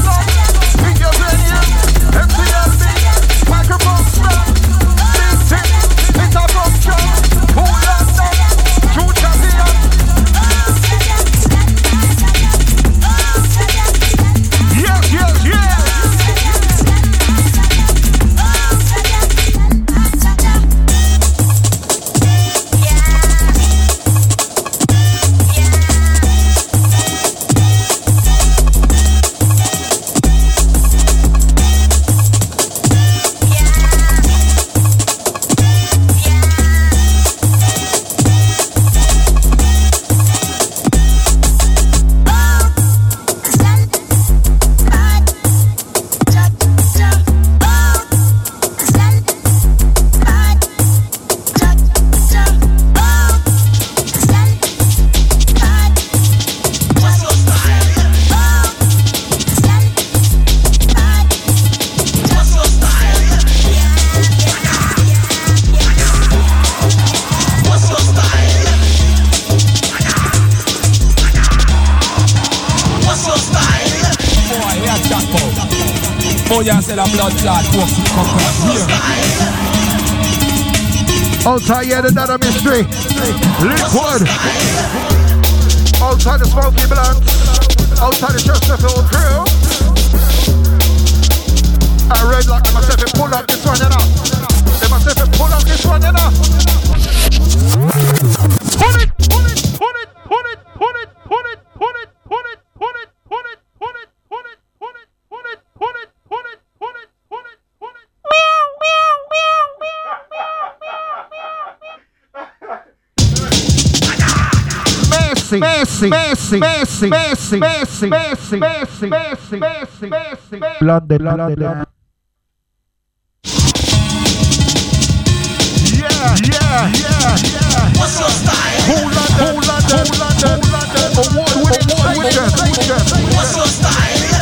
yourself a blood clot, folks. Outside, yeah, another mystery. Liquid. Outside the Smoky Blunt. Outside the Chesterfield crew. I read like they must have pull up this one, you know. They must have pull up this one, you know. Put it, put it, put it, put it, put it, put it, put it, put it, put it, put it, put it, put it, put it, put it, put it, put it, put it, put it, put it. Meow, meow, meow, meow, meow. Messi, Messi, Messi, Messi, Messi, Messi, Messi, Messi, Messi, Messi, Messi. London, London. Yeah. What's your style? Who London? Award-winning weekend. What's your style?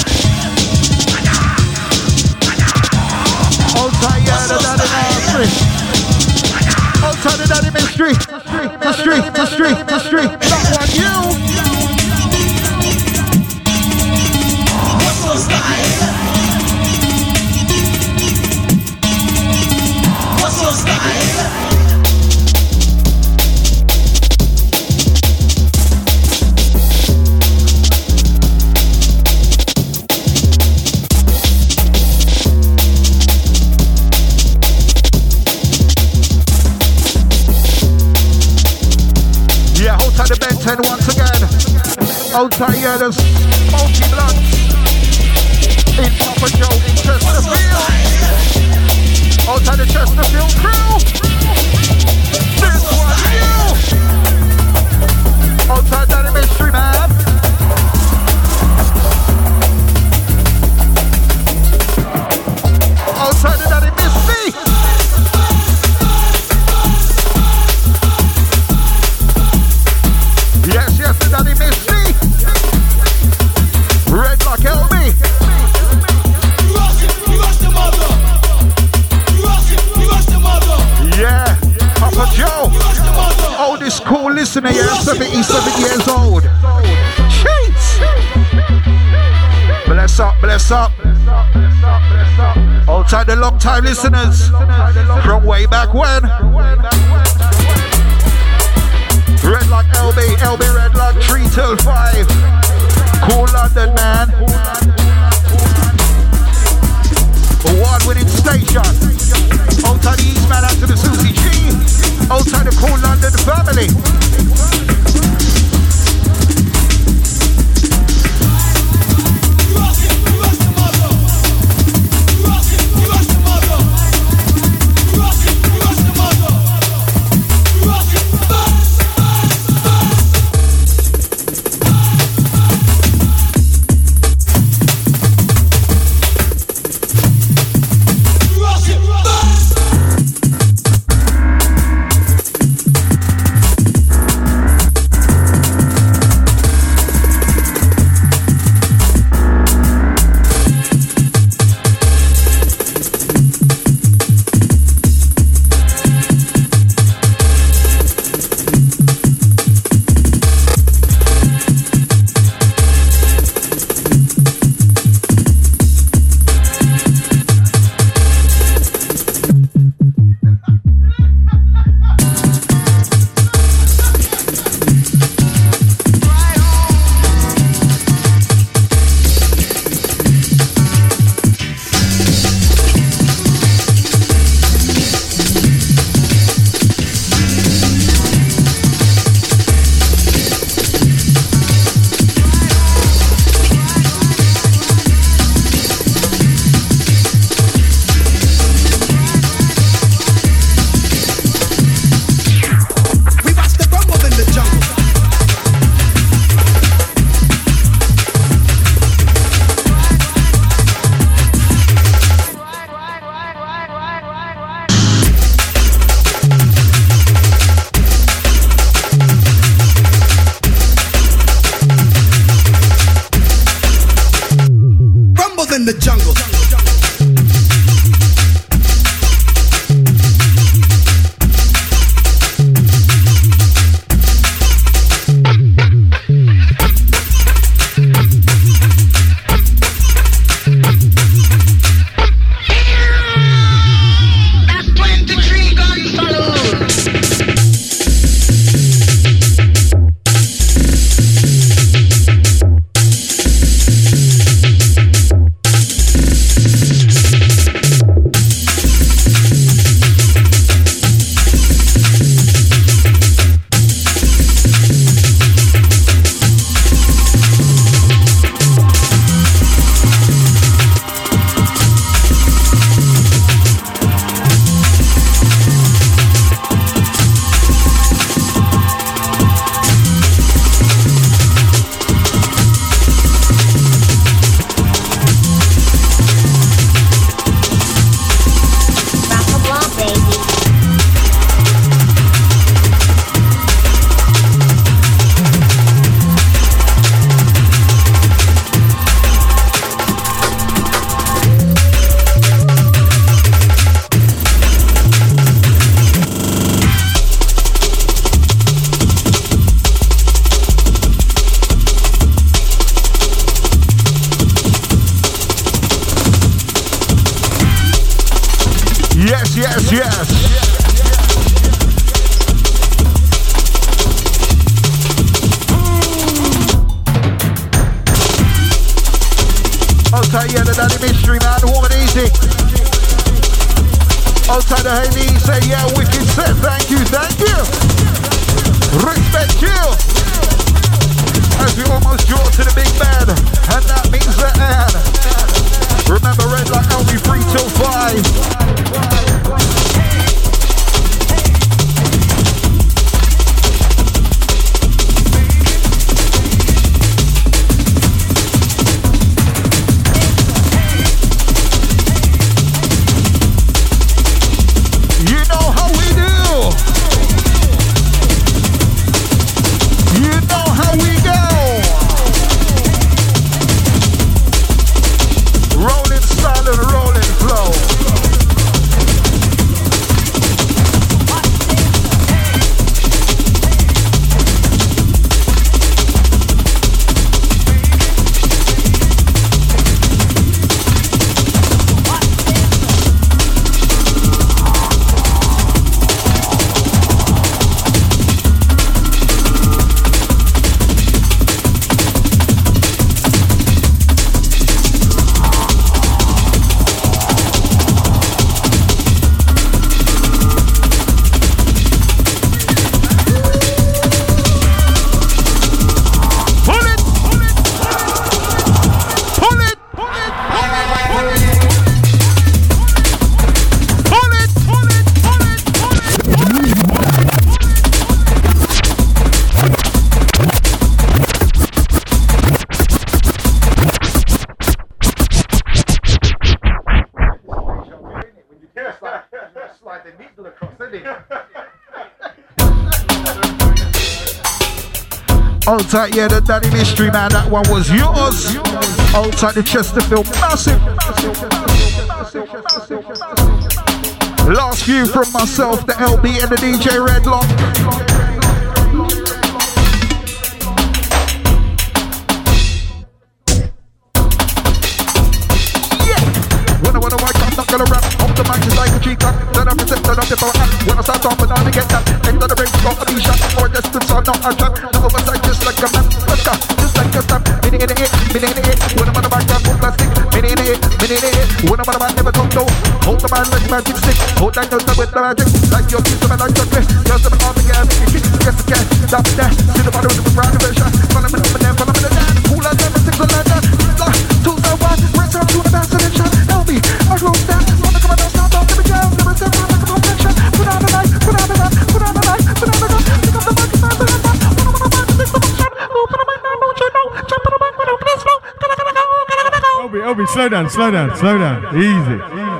Outside, yeah, the daddy outside the daddy mystery. That one, you. What's your style? What's your style? Outside the Ben 10 once again. Outside here there's Smoky Blunt. In Papa Joe in Chesterfield. Outside the Chesterfield crew. This one you. Outside that mystery man. Outside the daddy mystery. Yes, the daddy missed me. Red Lock LB. You rush the mother. You rush the mother. Yeah, Papa Joe. Oh, this cool listener here, 77 years old. Jeez. Bless up. Outside the long time listeners from way back when. Red Lock LB Red Lock 3 till 5. Cool London, man. Award-winning station. Outside the East man, out to the Susie G. Outside the Cool London family. in the jungle. Yes, yes, yes. Outside, yeah, the Daddy Mystery, man, warm and easy. Outside the Haiti, say, yeah, wicked set, thank you, thank you. Respect you. As we almost draw to the big band, and that means the end. Remember, Red Light LB 3 till 5. Outside, yeah, the Daddy Mystery, man, that one was yours. Outside the Chesterfield, massive. Last few from myself, the LB and the DJ Redlock. Gonna rap up the match is like a cheat track. Then I'm set up the power. When I start talking, I get that. End of the race, got to be shot. Or distance or not a trap. The oversight just like a map. Let's go, just like a stamp. Mini in it, mini in it. When I'm on the back, I'm full plastic. Mini in it, mini in it. When I'm on the back, never talk no. Hold the man like magic stick. Hold that note with the magic. Like your piece of a like chocolate. Just the arm again. Yes, again. Stop it there. See the bottom of the ground version. Follow me up and then follow me down. Cool as ever, six on that. 2 1. Rest up to the best selection. LB, I wrote that. Obi, slow down. Easy.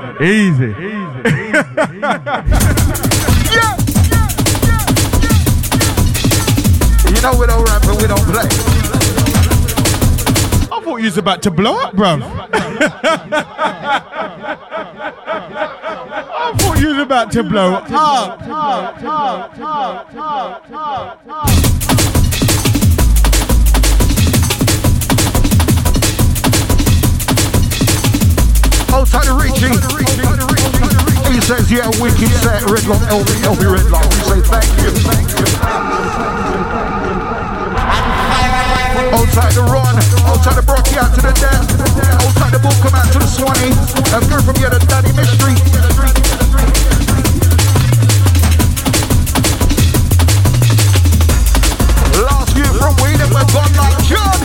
Yeah. You know we don't rap and we don't play. I thought you was about to blow up, bruv. I thought you was about to blow up. Outside of Richie, he says, yeah, wicked set, Redlock, LB Redlock. We say thank you. Outside the Ron, outside the Brocky, out to the death. Outside the Bull, come out to the Swanee. Let's go from here to Daddy Mystery. Last view from Wayne, we're gone like John.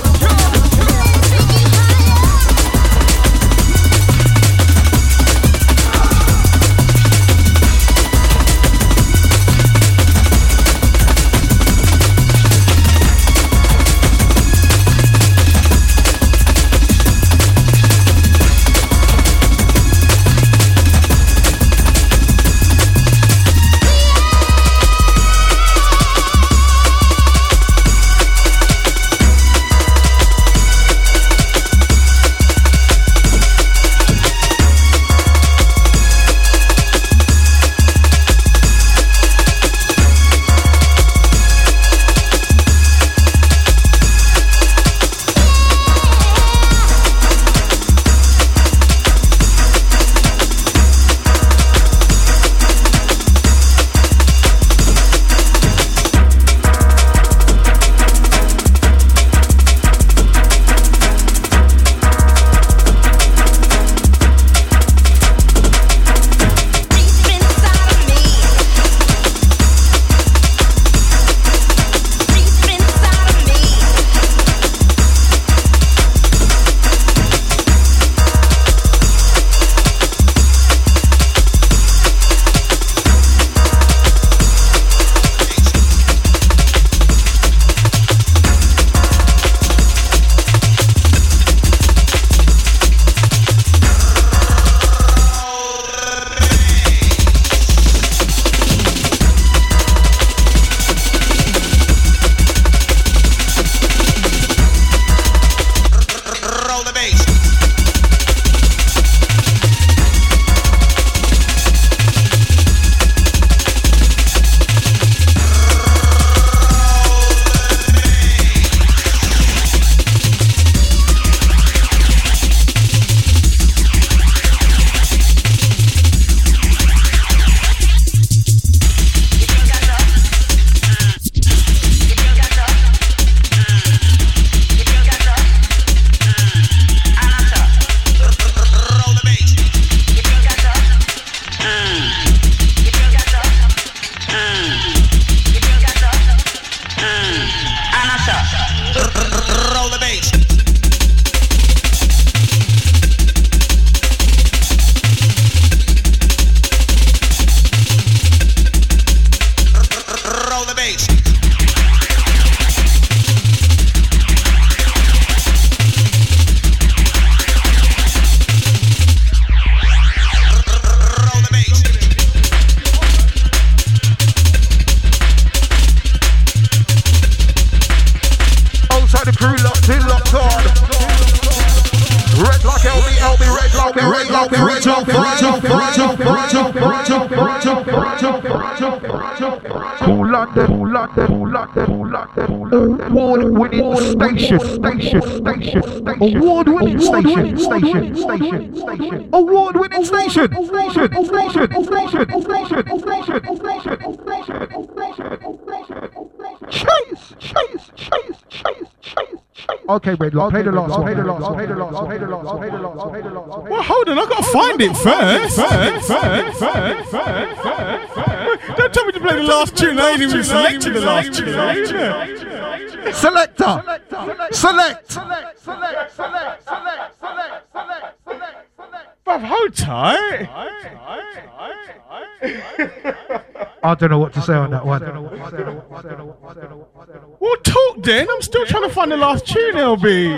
Cool London. Award-winning station. Award-winning station. Award-winning station. Chase. Okay, Redlock, play the last one. Well, hold on, I gotta find it first. Don't tell me to play the last tune. I ain't even selected the last tune. Selector. Select. Bruv, hold tight. I don't know what to say on that one. Well, talk then. I'm still trying to find the last tune, LB.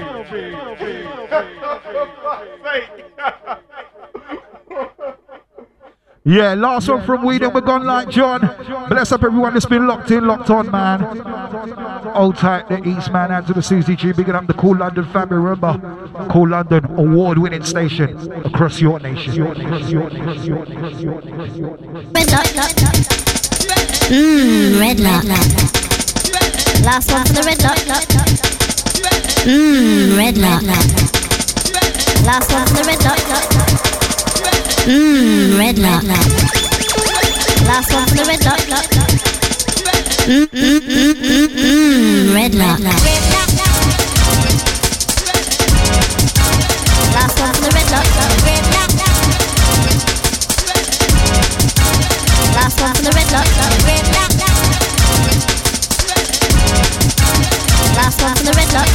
Yeah, last one from Weed and we're gone like John. Bless up everyone that's been locked in, locked on, man. Old tight, the East man, and to the Susie G, bigging up the Cool London family. Remember, Cool London, award-winning station across your nation. Redlock. Last one for the Redlock. Redlock. Last one for the Redlock. Redlock. Last one for the Redlock. Redlock. Last one for the Redlock. Last one for the Redlock. Last one for the Redlock.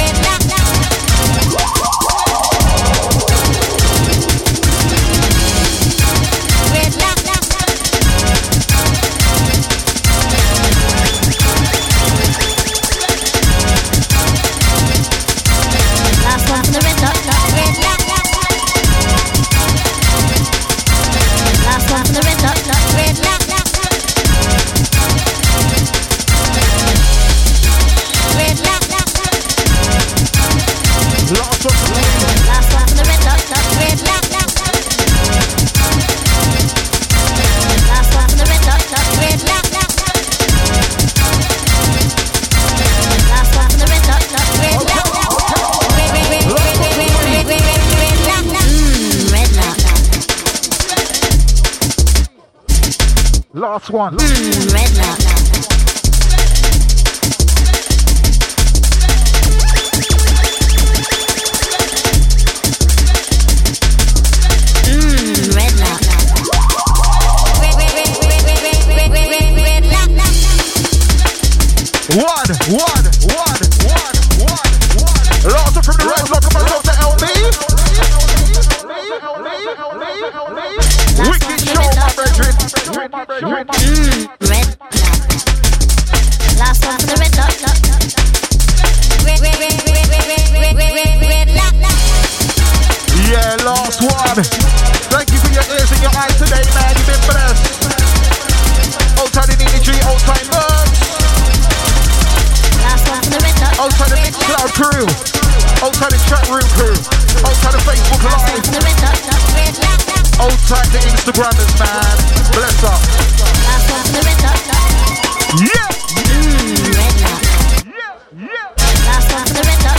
Last one. Redlock. One. Last one from the Redlock. I'm going to LB. Wicked show, my brethren. Red. Last one for the Redlock. Yeah, last one. Thank you for your ears and your eyes today, man. You've been blessed. Old time in energy, old time birds. Last one for the Redlock. Old time the Mix Cloud crew. Old time the chat room crew. Old time the Facebook live. Old time the Instagrammers, man. Bless up. Last one for the Redlock. Yeah. Redlock. Last one for the Redlock.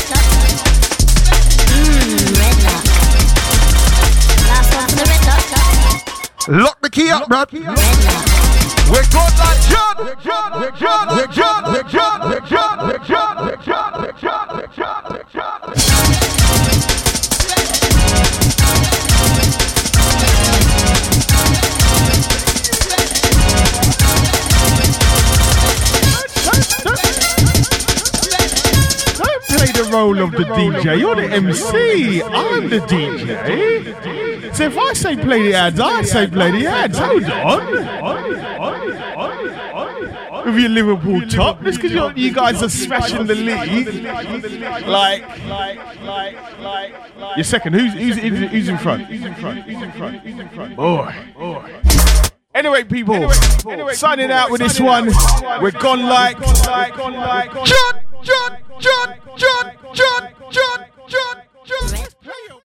Redlock. Last one for the Redlock. Lock the key up, bruv. We're good like John. Play the role of the DJ. You're the MC. I'm the DJ. So if I say play the ads, I say play the ads. Hold on. With your Liverpool top, just because you guys are smashing the league. Like. Your second. Who's in front? Boy. Anyway, people. Signing out with this one. We're gone like. John.